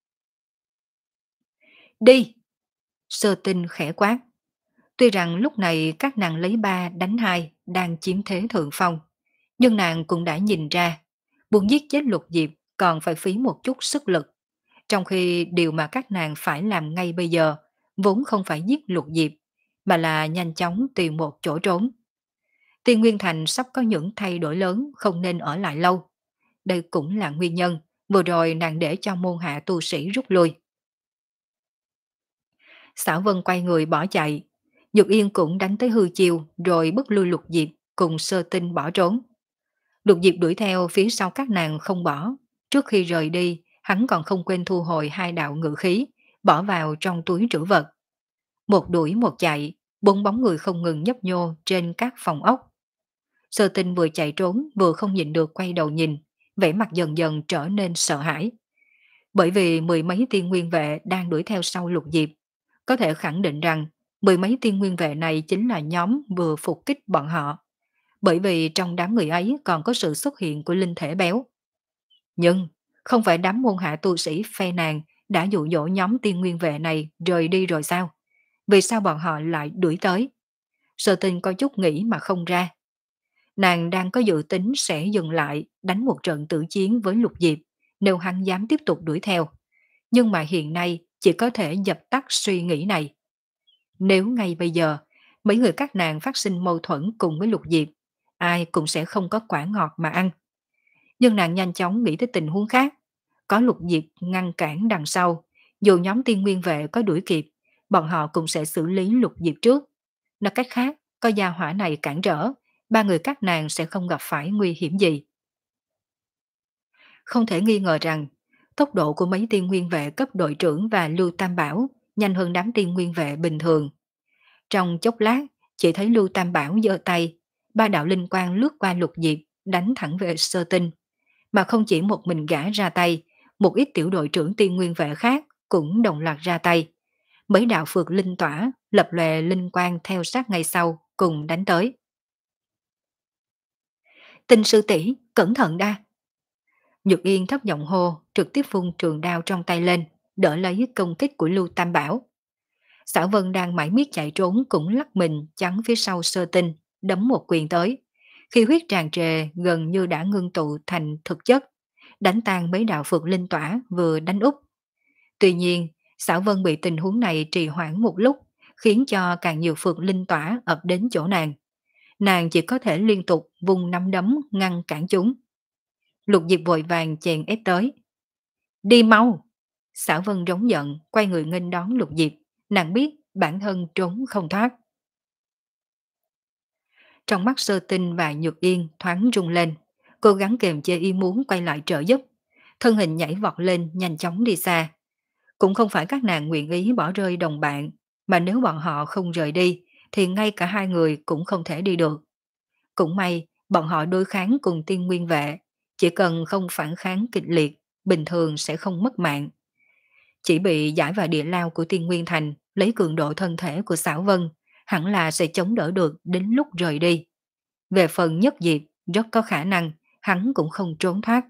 Speaker 1: Đi! Sơ Tinh khẽ quát. Tuy rằng lúc này các nàng lấy ba đánh hai đang chiếm thế thượng phong, nhưng nàng cũng đã nhìn ra, muốn giết chết Lục Diệp còn phải phí một chút sức lực. Trong khi điều mà các nàng phải làm ngay bây giờ vốn không phải giết Lục Diệp, mà là nhanh chóng tìm một chỗ trốn. Tiên Nguyên Thành sắp có những thay đổi lớn, không nên ở lại lâu. Đây cũng là nguyên nhân vừa rồi nàng để cho môn hạ tu sĩ rút lui. Xảo Vân quay người bỏ chạy. Nhược Yên cũng đánh tới hư chiêu rồi bức lui Lục Diệp cùng Sơ Tinh bỏ trốn. Lục Diệp đuổi theo phía sau các nàng không bỏ. Trước khi rời đi, hắn còn không quên thu hồi hai đạo ngự khí, bỏ vào trong túi trữ vật. Một đuổi một chạy, bốn bóng người không ngừng nhấp nhô trên các phòng ốc. Sơ Tinh vừa chạy trốn vừa không nhịn được quay đầu nhìn, vẻ mặt dần dần trở nên sợ hãi. Bởi vì mười mấy tiên nguyên vệ đang đuổi theo sau Lục Diệp, có thể khẳng định rằng mười mấy tiên nguyên vệ này chính là nhóm vừa phục kích bọn họ. Bởi vì trong đám người ấy còn có sự xuất hiện của linh thể béo. Nhưng không phải đám môn hạ tu sĩ phe nàng đã dụ dỗ nhóm tiên nguyên vệ này rời đi rồi sao? Vì sao bọn họ lại đuổi tới? Sơ Tinh có chút nghĩ mà không ra. Nàng đang có dự tính sẽ dừng lại đánh một trận tử chiến với Lục Diệp nếu hắn dám tiếp tục đuổi theo. Nhưng mà hiện nay chỉ có thể dập tắt suy nghĩ này. Nếu ngay bây giờ mấy người các nàng phát sinh mâu thuẫn cùng với Lục Diệp, ai cũng sẽ không có quả ngọt mà ăn. Nhưng nàng nhanh chóng nghĩ tới tình huống khác. Có Lục Diệp ngăn cản đằng sau, dù nhóm tiên nguyên vệ có đuổi kịp, bọn họ cũng sẽ xử lý Lục Diệp trước. Nói cách khác, có gia hỏa này cản trở, ba người các nàng sẽ không gặp phải nguy hiểm gì. Không thể nghi ngờ rằng, tốc độ của mấy tiên nguyên vệ cấp đội trưởng và Lưu Tam Bảo nhanh hơn đám tiên nguyên vệ bình thường. Trong chốc lát, chỉ thấy Lưu Tam Bảo giơ tay, ba đạo linh quang lướt qua Lục Diệp, đánh thẳng về Sơ Tinh. Mà không chỉ một mình gã ra tay, một ít tiểu đội trưởng tiên nguyên vệ khác cũng đồng loạt ra tay. Mấy đạo phược linh tỏa, lập lòe linh quang theo sát ngay sau, cùng đánh tới. Tinh sư tỷ cẩn thận đa. Nhược Yên thấp giọng hô, trực tiếp vung trường đao trong tay lên, đỡ lấy công kích của Lưu Tam Bảo. Xảo Vân đang mải miết chạy trốn cũng lắc mình chắn phía sau Sơ Tinh, đấm một quyền tới. Khi huyết tràn trề gần như đã ngưng tụ thành thực chất, đánh tan mấy đạo phược linh tỏa vừa đánh úp. Tuy nhiên, Xảo Vân bị tình huống này trì hoãn một lúc, khiến cho càng nhiều phược linh tỏa ập đến chỗ nàng. Nàng chỉ có thể liên tục vùng nắm đấm ngăn cản chúng. Lục Diệp vội vàng chèn ép tới. Đi mau! Xảo Vân rống giận, quay người nghênh đón Lục Diệp. Nàng biết bản thân trốn không thoát. Trong mắt Sơ Tinh và Nhược Yên thoáng rung lên, cố gắng kềm chế ý muốn quay lại trợ giúp. Thân hình nhảy vọt lên nhanh chóng đi xa. Cũng không phải các nàng nguyện ý bỏ rơi đồng bạn, mà nếu bọn họ không rời đi, thì ngay cả hai người cũng không thể đi được. Cũng may, bọn họ đối kháng cùng tiên nguyên vệ, chỉ cần không phản kháng kịch liệt, bình thường sẽ không mất mạng. Chỉ bị giải vào địa lao của tiên nguyên thành, lấy cường độ thân thể của Xảo Vân, hẳn là sẽ chống đỡ được đến lúc rời đi. Về phần Nhất Diệp, rất có khả năng, hắn cũng không trốn thoát.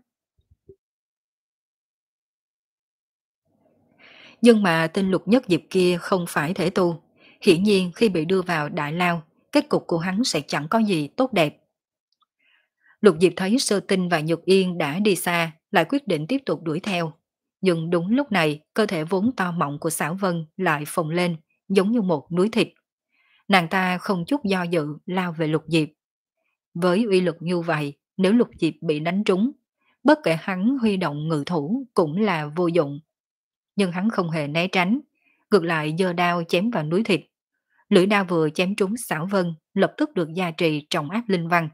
Speaker 1: Nhưng mà tên Lục Nhất Diệp kia không phải thể tu. Hiển nhiên khi bị đưa vào đại lao, kết cục của hắn sẽ chẳng có gì tốt đẹp. Lục Diệp thấy Sơ Tinh và Nhược Yên đã đi xa, lại quyết định tiếp tục đuổi theo. Nhưng đúng lúc này, cơ thể vốn to mọng của Xảo Vân lại phồng lên, giống như một núi thịt. Nàng ta không chút do dự lao về Lục Diệp. Với uy lực như vậy, nếu Lục Diệp bị đánh trúng, bất kể hắn huy động ngự thủ cũng là vô dụng. Nhưng hắn không hề né tránh, ngược lại giơ đao chém vào núi thịt. Lưỡi đao vừa chém trúng Xảo Vân, lập tức được gia trì trọng áp linh văn.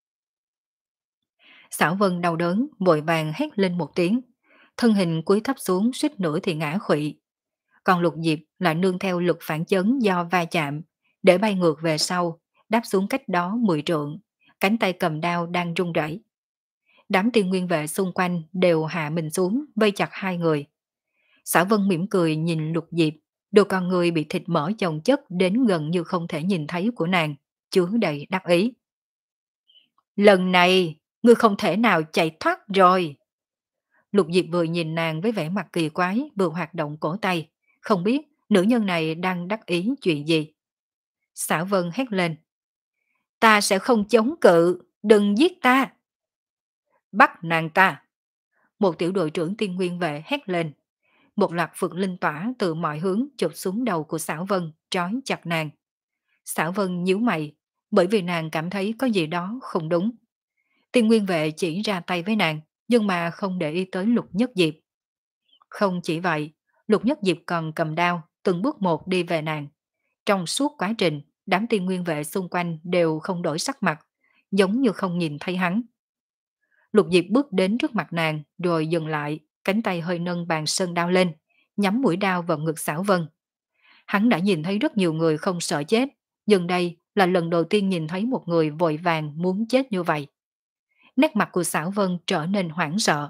Speaker 1: Xảo Vân đau đớn, vội vàng hét lên một tiếng, thân hình cúi thấp xuống suýt nữa thì ngã khuỵu. Còn Lục Diệp lại nương theo lực phản chấn do va chạm, để bay ngược về sau, đáp xuống cách đó mười trượng, cánh tay cầm đao đang run rẩy. Đám tiên nguyên vệ xung quanh đều hạ mình xuống, vây chặt hai người. Xảo Vân mỉm cười nhìn Lục Diệp, đôi con người bị thịt mỡ chồng chất đến gần như không thể nhìn thấy của nàng, chứa đầy đắc ý. Lần này, ngươi không thể nào chạy thoát rồi. Lục Diệp vừa nhìn nàng với vẻ mặt kỳ quái, vừa hoạt động cổ tay, không biết nữ nhân này đang đắc ý chuyện gì. Xảo Vân hét lên. Ta sẽ không chống cự, đừng giết ta. Bắt nàng ta. Một tiểu đội trưởng tiên nguyên vệ hét lên. Một loạt phượng linh tỏa từ mọi hướng chụp xuống đầu của Xảo Vân, trói chặt nàng. Xảo Vân nhíu mày, bởi vì nàng cảm thấy có gì đó không đúng. Tiên nguyên vệ chỉ ra tay với nàng, nhưng mà không để ý tới Lục Nhất Diệp. Không chỉ vậy, Lục Nhất Diệp còn cầm đao, từng bước một đi về nàng. Trong suốt quá trình, đám tiên nguyên vệ xung quanh đều không đổi sắc mặt, giống như không nhìn thấy hắn. Lục Diệp bước đến trước mặt nàng, rồi dừng lại, cánh tay hơi nâng bàn sơn đao lên, nhắm mũi đao vào ngực Xảo Vân. Hắn đã nhìn thấy rất nhiều người không sợ chết, nhưng đây là lần đầu tiên nhìn thấy một người vội vàng muốn chết như vậy. Nét mặt của Xảo Vân trở nên hoảng sợ.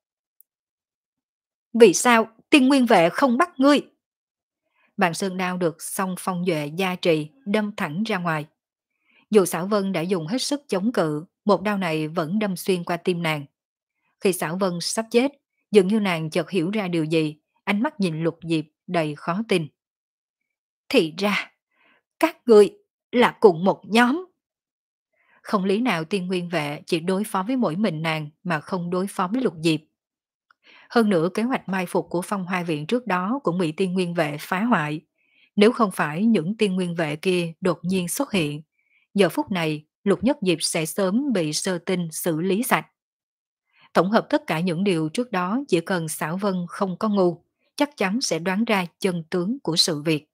Speaker 1: Vì sao tiên nguyên vệ không bắt ngươi? Bàn sơn đao được song phong duệ gia trì đâm thẳng ra ngoài. Dù Xảo Vân đã dùng hết sức chống cự, một đao này vẫn đâm xuyên qua tim nàng. Khi Xảo Vân sắp chết, dường như nàng chợt hiểu ra điều gì, ánh mắt nhìn Lục Diệp đầy khó tin. Thì ra, các ngươi là cùng một nhóm. Không lý nào tiên nguyên vệ chỉ đối phó với mỗi mình nàng mà không đối phó với lục diệp. Hơn nữa kế hoạch mai phục của phong hoa viện trước đó cũng bị tiên nguyên vệ phá hoại. Nếu không phải những tiên nguyên vệ kia đột nhiên xuất hiện, giờ phút này lục nhất diệp sẽ sớm bị sơ tinh xử lý sạch. Tổng hợp tất cả những điều trước đó, chỉ cần xảo vân không có ngu, chắc chắn sẽ đoán ra chân tướng của sự việc.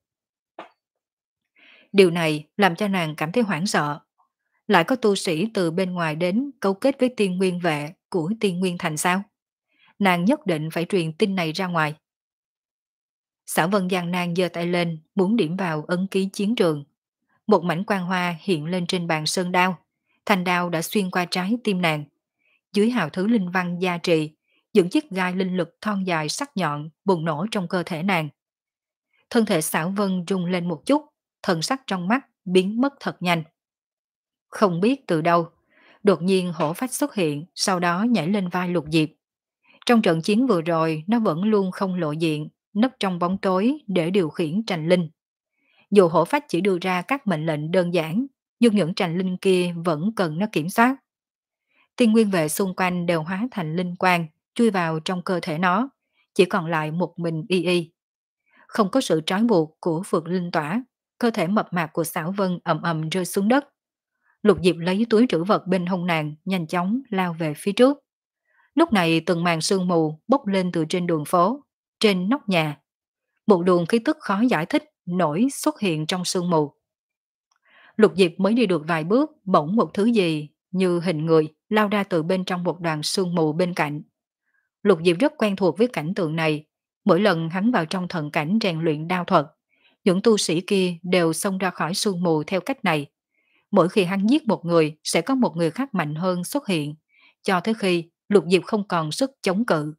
Speaker 1: Điều này làm cho nàng cảm thấy hoảng sợ. Lại có tu sĩ từ bên ngoài đến cấu kết với tiên nguyên vệ của tiên nguyên thành sao? Nàng nhất định phải truyền tin này ra ngoài. Xảo Vân gian nan giơ tay lên, muốn điểm vào ấn ký chiến trường. Một mảnh quang hoa hiện lên trên bàn sơn đao. Thanh đao đã xuyên qua trái tim nàng. Dưới hào thứ linh văn gia trì, những chiếc gai linh lực thon dài sắc nhọn bùng nổ trong cơ thể nàng. Thân thể Xảo Vân rung lên một chút, thần sắc trong mắt biến mất thật nhanh. Không biết từ đâu, đột nhiên hổ phách xuất hiện, sau đó nhảy lên vai Lục Diệp. Trong trận chiến vừa rồi, nó vẫn luôn không lộ diện, nấp trong bóng tối để điều khiển trành linh. Dù hổ phách chỉ đưa ra các mệnh lệnh đơn giản, nhưng những trành linh kia vẫn cần nó kiểm soát. Tiên nguyên vệ xung quanh đều hóa thành linh quang, chui vào trong cơ thể nó, chỉ còn lại một mình y y. Không có sự trói buộc của phượng linh tỏa, cơ thể mập mạp của Xảo Vân ầm ầm rơi xuống đất. Lục Diệp lấy túi trữ vật bên hông nàng, nhanh chóng lao về phía trước. Lúc này từng màn sương mù bốc lên từ trên đường phố, trên nóc nhà. Một luồng khí tức khó giải thích nổi xuất hiện trong sương mù. Lục Diệp mới đi được vài bước, bỗng một thứ gì như hình người lao ra từ bên trong một đoàn sương mù bên cạnh. Lục Diệp rất quen thuộc với cảnh tượng này, mỗi lần hắn vào trong thần cảnh rèn luyện đao thuật, những tu sĩ kia đều xông ra khỏi sương mù theo cách này. Mỗi khi hắn giết một người sẽ có một người khác mạnh hơn xuất hiện, cho tới khi Lục Diệp không còn sức chống cự.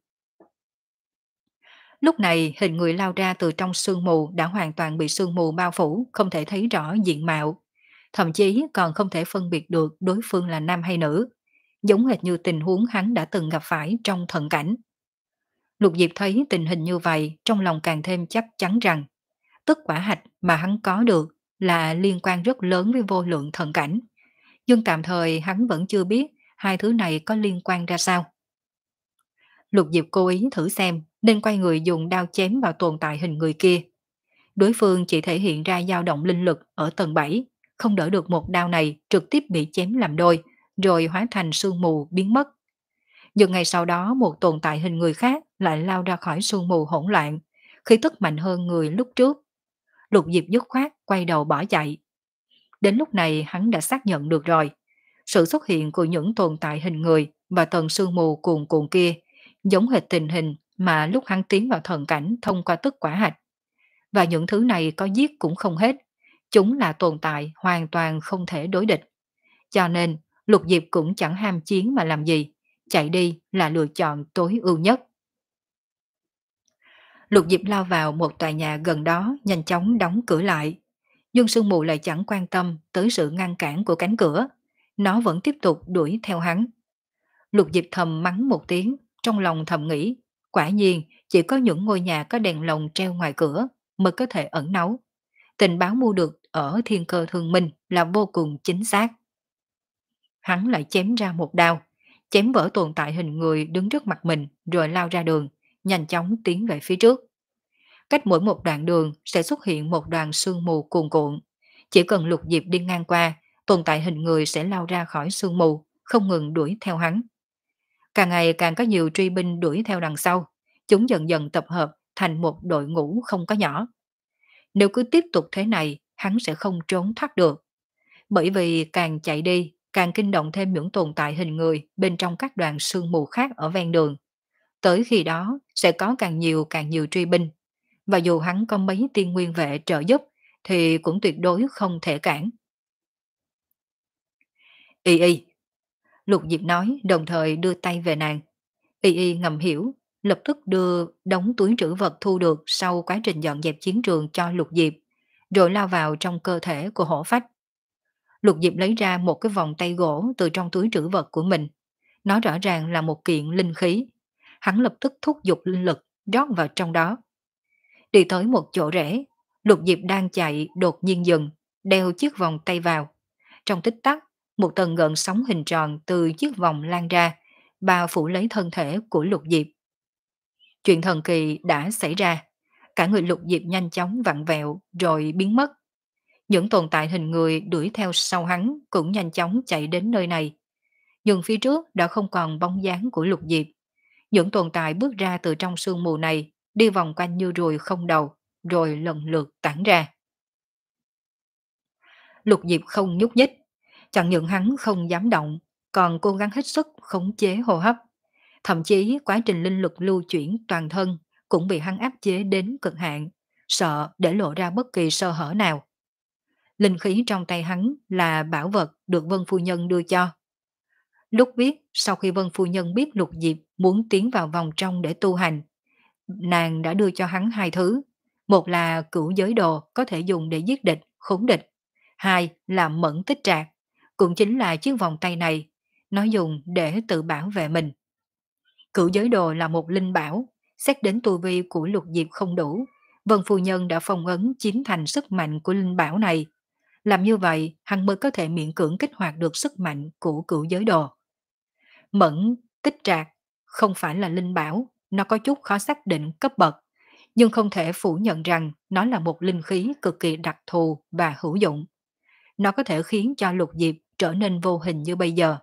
Speaker 1: Lúc này hình người lao ra từ trong sương mù đã hoàn toàn bị sương mù bao phủ, không thể thấy rõ diện mạo. Thậm chí còn không thể phân biệt được đối phương là nam hay nữ, giống hệt như tình huống hắn đã từng gặp phải trong thần cảnh. Lục Diệp thấy tình hình như vậy, trong lòng càng thêm chắc chắn rằng tất quả hạch mà hắn có được là liên quan rất lớn với vô lượng thần cảnh. Nhưng tạm thời hắn vẫn chưa biết hai thứ này có liên quan ra sao. Lục Diệp cố ý thử xem nên quay người dùng đao chém vào tồn tại hình người kia. Đối phương chỉ thể hiện ra dao động linh lực ở tầng bảy, không đỡ được một đao này, trực tiếp bị chém làm đôi, rồi hóa thành sương mù biến mất. Nhưng ngày sau đó một tồn tại hình người khác lại lao ra khỏi sương mù hỗn loạn, khí tức mạnh hơn người lúc trước. Lục Diệp dứt khoát quay đầu bỏ chạy. Đến lúc này hắn đã xác nhận được rồi. Sự xuất hiện của những tồn tại hình người và tầng sương mù cuồn cuộn kia giống hệt tình hình mà lúc hắn tiến vào thần cảnh thông qua tức quả hạch. Và những thứ này có giết cũng không hết. Chúng là tồn tại hoàn toàn không thể đối địch. Cho nên Lục Diệp cũng chẳng ham chiến mà làm gì. Chạy đi là lựa chọn tối ưu nhất. Lục Diệp lao vào một tòa nhà gần đó, nhanh chóng đóng cửa lại. Dương Sương Mù lại chẳng quan tâm tới sự ngăn cản của cánh cửa. Nó vẫn tiếp tục đuổi theo hắn. Lục Diệp thầm mắng một tiếng, trong lòng thầm nghĩ, quả nhiên chỉ có những ngôi nhà có đèn lồng treo ngoài cửa mới có thể ẩn náu. Tình báo mua được ở Thiên Cơ Thương Minh là vô cùng chính xác. Hắn lại chém ra một đao, chém vỡ tồn tại hình người đứng trước mặt mình rồi lao ra đường, nhanh chóng tiến về phía trước. Cách mỗi một đoạn đường sẽ xuất hiện một đoàn sương mù cuồn cuộn. Chỉ cần Lục Diệp đi ngang qua, tồn tại hình người sẽ lao ra khỏi sương mù, không ngừng đuổi theo hắn. Càng ngày càng có nhiều truy binh đuổi theo đằng sau, chúng dần dần tập hợp thành một đội ngũ không có nhỏ. Nếu cứ tiếp tục thế này, hắn sẽ không trốn thoát được. Bởi vì càng chạy đi, càng kinh động thêm những tồn tại hình người bên trong các đoàn sương mù khác ở ven đường. Tới khi đó, sẽ có càng nhiều càng nhiều truy binh. Và dù hắn có mấy tiên nguyên vệ trợ giúp, thì cũng tuyệt đối không thể cản. Y y, Lục Diệp nói đồng thời đưa tay về nàng. Y y ngầm hiểu, lập tức đưa đống túi trữ vật thu được sau quá trình dọn dẹp chiến trường cho Lục Diệp, rồi lao vào trong cơ thể của hổ phách. Lục Diệp lấy ra một cái vòng tay gỗ từ trong túi trữ vật của mình. Nó rõ ràng là một kiện linh khí. Hắn lập tức thúc giục linh lực rót vào trong đó. Đi tới một chỗ rẽ, Lục Diệp đang chạy đột nhiên dừng, đeo chiếc vòng tay vào. Trong tích tắc, một tầng gợn sóng hình tròn từ chiếc vòng lan ra, bao phủ lấy thân thể của Lục Diệp. Chuyện thần kỳ đã xảy ra. Cả người Lục Diệp nhanh chóng vặn vẹo rồi biến mất. Những tồn tại hình người đuổi theo sau hắn cũng nhanh chóng chạy đến nơi này. Nhưng phía trước đã không còn bóng dáng của Lục Diệp. Những tồn tại bước ra từ trong sương mù này, đi vòng quanh như ruồi không đầu, rồi lần lượt tản ra. Lục Diệp không nhúc nhích, chẳng những hắn không dám động, còn cố gắng hết sức khống chế hô hấp. Thậm chí quá trình linh lực lưu chuyển toàn thân cũng bị hắn áp chế đến cực hạn, sợ để lộ ra bất kỳ sơ hở nào. Linh khí trong tay hắn là bảo vật được Vân Phu Nhân đưa cho. Lúc biết, sau khi Vân Phu Nhân biết Lục Diệp muốn tiến vào vòng trong để tu hành, nàng đã đưa cho hắn hai thứ. Một là cửu giới đồ có thể dùng để giết địch, khốn địch. Hai là mẫn tích trạc, cũng chính là chiếc vòng tay này, nó dùng để tự bảo vệ mình. Cửu giới đồ là một linh bảo, xét đến tu vi của Lục Diệp không đủ. Vân Phu Nhân đã phong ấn chín thành sức mạnh của linh bảo này. Làm như vậy, hắn mới có thể miễn cưỡng kích hoạt được sức mạnh của cửu giới đồ. Mẫn, tích trạc, không phải là linh bảo, nó có chút khó xác định cấp bậc, nhưng không thể phủ nhận rằng nó là một linh khí cực kỳ đặc thù và hữu dụng. Nó có thể khiến cho Lục Diệp trở nên vô hình như bây giờ.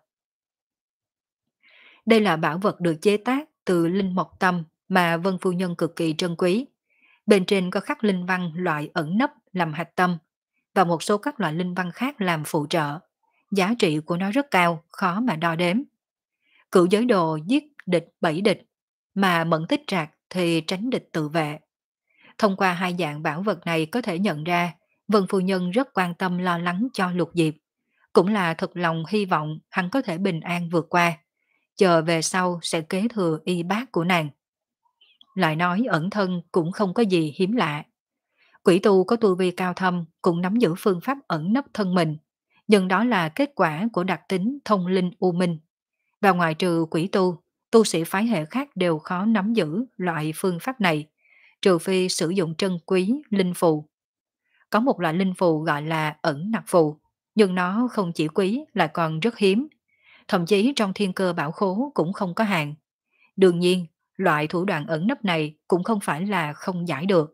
Speaker 1: Đây là bảo vật được chế tác từ linh mộc tâm mà Vân Phu Nhân cực kỳ trân quý. Bên trên có khắc linh văn loại ẩn nấp làm hạch tâm và một số các loại linh văn khác làm phụ trợ. Giá trị của nó rất cao, khó mà đo đếm. Cửu giới đồ giết địch bảy địch, mà mẫn tích trạc thì tránh địch tự vệ. Thông qua hai dạng bảo vật này có thể nhận ra Vân Phu Nhân rất quan tâm lo lắng cho Lục Diệp, cũng là thật lòng hy vọng hắn có thể bình an vượt qua, chờ về sau sẽ kế thừa y bác của nàng. Lại nói ẩn thân cũng không có gì hiếm lạ. Quỷ tu có tu vi cao thâm cũng nắm giữ phương pháp ẩn nấp thân mình, nhưng đó là kết quả của đặc tính thông linh u minh. Và ngoài trừ quỷ tu, tu sĩ phái hệ khác đều khó nắm giữ loại phương pháp này, trừ phi sử dụng trân quý linh phù. Có một loại linh phù gọi là ẩn nặc phù, nhưng nó không chỉ quý lại còn rất hiếm. Thậm chí trong thiên cơ bảo khố cũng không có hàng. Đương nhiên, loại thủ đoạn ẩn nấp này cũng không phải là không giải được.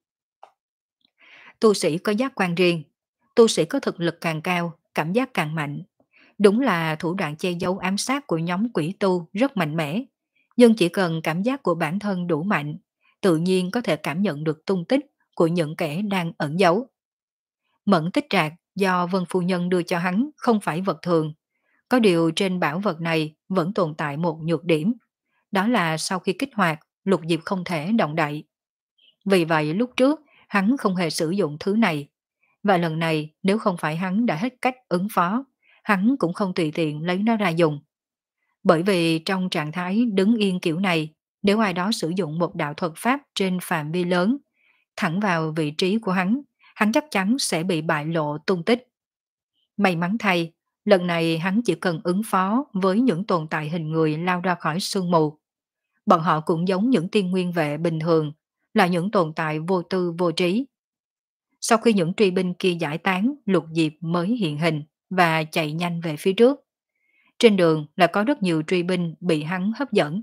Speaker 1: Tu sĩ có giác quan riêng, tu sĩ có thực lực càng cao, cảm giác càng mạnh. Đúng là thủ đoạn che giấu ám sát của nhóm quỷ tu rất mạnh mẽ, nhưng chỉ cần cảm giác của bản thân đủ mạnh, tự nhiên có thể cảm nhận được tung tích của những kẻ đang ẩn giấu. Mẫn tích trạc do Vân Phu Nhân đưa cho hắn không phải vật thường. Có điều trên bảo vật này vẫn tồn tại một nhược điểm, đó là sau khi kích hoạt, Lục Diệp không thể động đậy. Vì vậy lúc trước, hắn không hề sử dụng thứ này. Và lần này nếu không phải hắn đã hết cách ứng phó, hắn cũng không tùy tiện lấy nó ra dùng. Bởi vì trong trạng thái đứng yên kiểu này, nếu ai đó sử dụng một đạo thuật pháp trên phạm vi lớn, thẳng vào vị trí của hắn, hắn chắc chắn sẽ bị bại lộ tung tích. May mắn thay, lần này hắn chỉ cần ứng phó với những tồn tại hình người lao ra khỏi sương mù. Bọn họ cũng giống những tiên nguyên vệ bình thường, là những tồn tại vô tư vô trí. Sau khi những truy binh kia giải tán, Lục Diệp mới hiện hình và chạy nhanh về phía trước. Trên đường là có rất nhiều truy binh bị hắn hấp dẫn.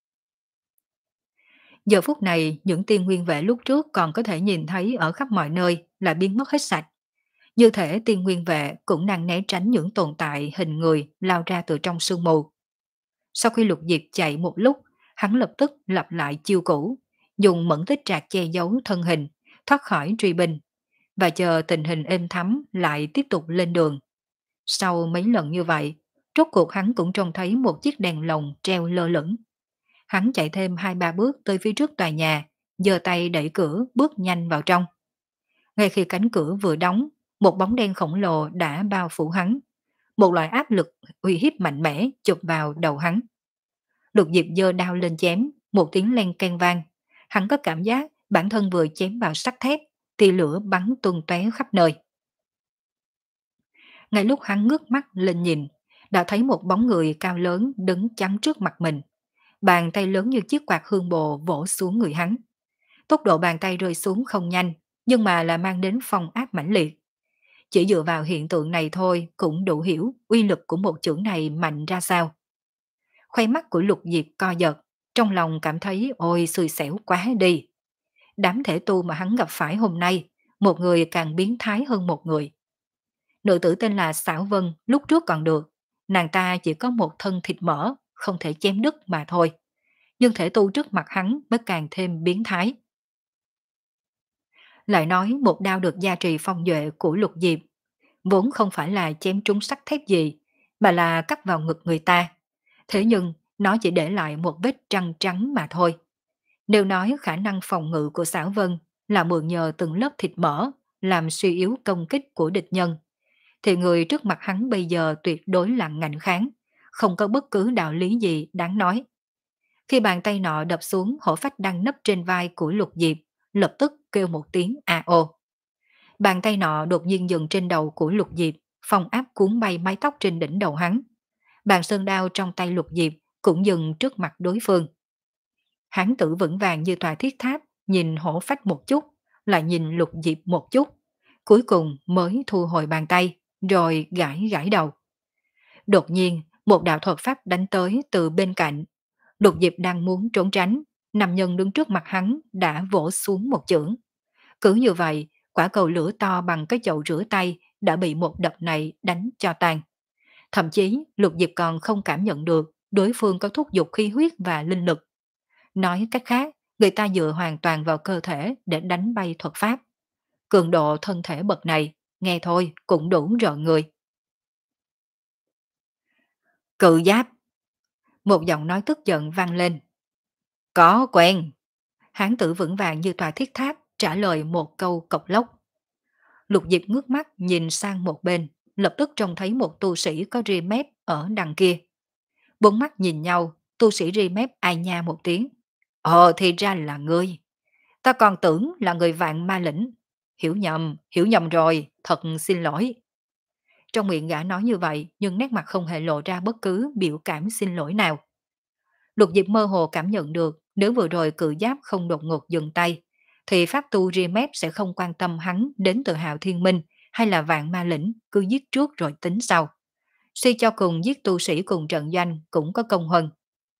Speaker 1: Giờ phút này, những tiên nguyên vệ lúc trước còn có thể nhìn thấy ở khắp mọi nơi là biến mất hết sạch. Như thể tiên nguyên vệ cũng đang né tránh những tồn tại hình người lao ra từ trong sương mù. Sau khi Lục Diệp chạy một lúc, hắn lập tức lặp lại chiêu cũ, dùng mẫn tích trạc che giấu thân hình, thoát khỏi truy binh, và chờ tình hình êm thấm lại tiếp tục lên đường. Sau mấy lần như vậy, rốt cuộc hắn cũng trông thấy một chiếc đèn lồng treo lơ lửng. Hắn chạy thêm hai ba bước tới phía trước tòa nhà, giơ tay đẩy cửa bước nhanh vào trong. Ngay khi cánh cửa vừa đóng, một bóng đen khổng lồ đã bao phủ hắn. Một loại áp lực uy hiếp mạnh mẽ chụp vào đầu hắn. Lục Diệp giơ đao lên chém, một tiếng len keng vang. Hắn có cảm giác bản thân vừa chém vào sắt thép, tia lửa bắn tung tóe khắp nơi. Ngay lúc hắn ngước mắt lên nhìn, đã thấy một bóng người cao lớn đứng chắn trước mặt mình. Bàn tay lớn như chiếc quạt hương bồ vỗ xuống người hắn. Tốc độ bàn tay rơi xuống không nhanh, nhưng mà là mang đến phong áp mãnh liệt. Chỉ dựa vào hiện tượng này thôi cũng đủ hiểu uy lực của một chưởng này mạnh ra sao. Khoai mắt của Lục Diệp co giật, trong lòng cảm thấy ôi xui xẻo quá đi. Đám thể tu mà hắn gặp phải hôm nay, một người càng biến thái hơn một người. Nữ tử tên là Xảo Vân lúc trước còn được, nàng ta chỉ có một thân thịt mỡ, không thể chém đứt mà thôi. Nhưng thể tu trước mặt hắn mới càng thêm biến thái. Lại nói một đao được gia trì phong duệ của Lục Diệp, vốn không phải là chém trúng sắt thép gì, mà là cắt vào ngực người ta. Thế nhưng nó chỉ để lại một vết trăng trắng mà thôi. Nếu nói khả năng phòng ngự của Xảo Vân là mượn nhờ từng lớp thịt mỡ làm suy yếu công kích của địch nhân, thì người trước mặt hắn bây giờ tuyệt đối là ngạnh kháng, không có bất cứ đạo lý gì đáng nói. Khi bàn tay nọ đập xuống, hổ phách đang nấp trên vai của Lục Diệp, lập tức kêu một tiếng a ô. Bàn tay nọ đột nhiên dừng trên đầu của Lục Diệp, phong áp cuốn bay mái tóc trên đỉnh đầu hắn. Bàn sơn đao trong tay Lục Diệp cũng dừng trước mặt đối phương. Hán tử vững vàng như tòa thiết tháp, nhìn hổ phách một chút, lại nhìn Lục Diệp một chút, cuối cùng mới thu hồi bàn tay, rồi gãi gãi đầu. Đột nhiên, một đạo thuật pháp đánh tới từ bên cạnh. Lục Diệp đang muốn trốn tránh, nam nhân đứng trước mặt hắn đã vỗ xuống một chưởng. Cứ như vậy, quả cầu lửa to bằng cái chậu rửa tay đã bị một đập này đánh cho tan. Thậm chí, Lục Diệp còn không cảm nhận được đối phương có thúc giục khí huyết và linh lực. Nói cách khác, người ta dựa hoàn toàn vào cơ thể để đánh bay thuật pháp. Cường độ thân thể bậc này, nghe thôi cũng đủ rợn người. Cự giáp. Một giọng nói tức giận vang lên. Có quen. Hán tử vững vàng như tòa thiết tháp trả lời một câu cộc lốc. Lục Diệp ngước mắt nhìn sang một bên, lập tức trông thấy một tu sĩ có ria mép ở đằng kia. Bốn mắt nhìn nhau, tu sĩ ria mép ai nha một tiếng. Ờ thì ra là ngươi. Ta còn tưởng là người Vạn Ma Lĩnh. Hiểu nhầm, hiểu nhầm rồi, thật xin lỗi. Trong miệng gã nói như vậy, nhưng nét mặt không hề lộ ra bất cứ biểu cảm xin lỗi nào. Lục Diệp mơ hồ cảm nhận được, nếu vừa rồi cự giáp không đột ngột dừng tay, thì pháp tu Rimet sẽ không quan tâm hắn đến từ Hạo Thiên Minh hay là Vạn Ma Lĩnh, cứ giết trước rồi tính sau. Suy cho cùng giết tu sĩ cùng trận doanh cũng có công hơn.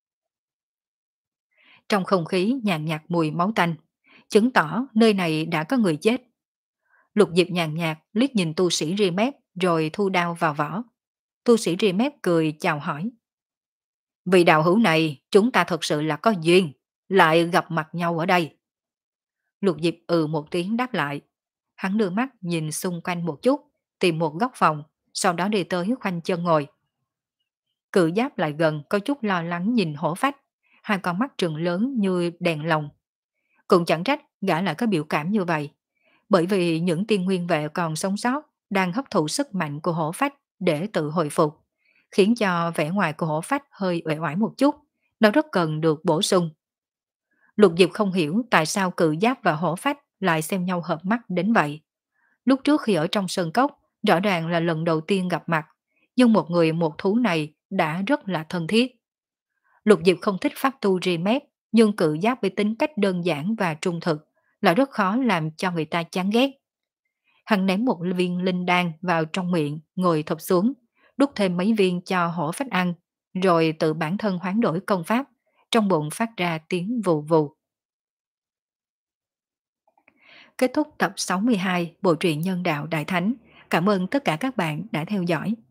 Speaker 1: Trong không khí nhàn nhạt mùi máu tanh, chứng tỏ nơi này đã có người chết. Lục Diệp nhàn nhạt liếc nhìn tu sĩ Rimet rồi thu đao vào vỏ. Tu sĩ Rimet cười chào hỏi. Vì đạo hữu này chúng ta thật sự là có duyên, lại gặp mặt nhau ở đây. Lục Diệp ừ một tiếng đáp lại. Hắn đưa mắt nhìn xung quanh một chút, tìm một góc phòng, sau đó đi tới khoanh chân ngồi. Cự giáp lại gần có chút lo lắng nhìn hổ phách, hai con mắt trừng lớn như đèn lồng. Cũng chẳng trách gã lại có biểu cảm như vậy, bởi vì những tiên nguyên vệ còn sống sót đang hấp thụ sức mạnh của hổ phách để tự hồi phục, khiến cho vẻ ngoài của hổ phách hơi uể oải một chút, nó rất cần được bổ sung. Lục Diệp không hiểu tại sao cự giáp và hổ phách lại xem nhau hợp mắt đến vậy. Lúc trước khi ở trong sơn cốc, rõ ràng là lần đầu tiên gặp mặt, nhưng một người một thú này đã rất là thân thiết. Lục Diệp không thích pháp tu Rimet, nhưng cự giáp với tính cách đơn giản và trung thực là rất khó làm cho người ta chán ghét. Hắn ném một viên linh đan vào trong miệng, ngồi thụp xuống, đút thêm mấy viên cho hổ phách ăn, rồi tự bản thân hoán đổi công pháp, trong bụng phát ra tiếng vù vù. Kết thúc tập sáu mươi hai Bộ truyện Nhân đạo Đại Thánh. Cảm ơn tất cả các bạn đã theo dõi.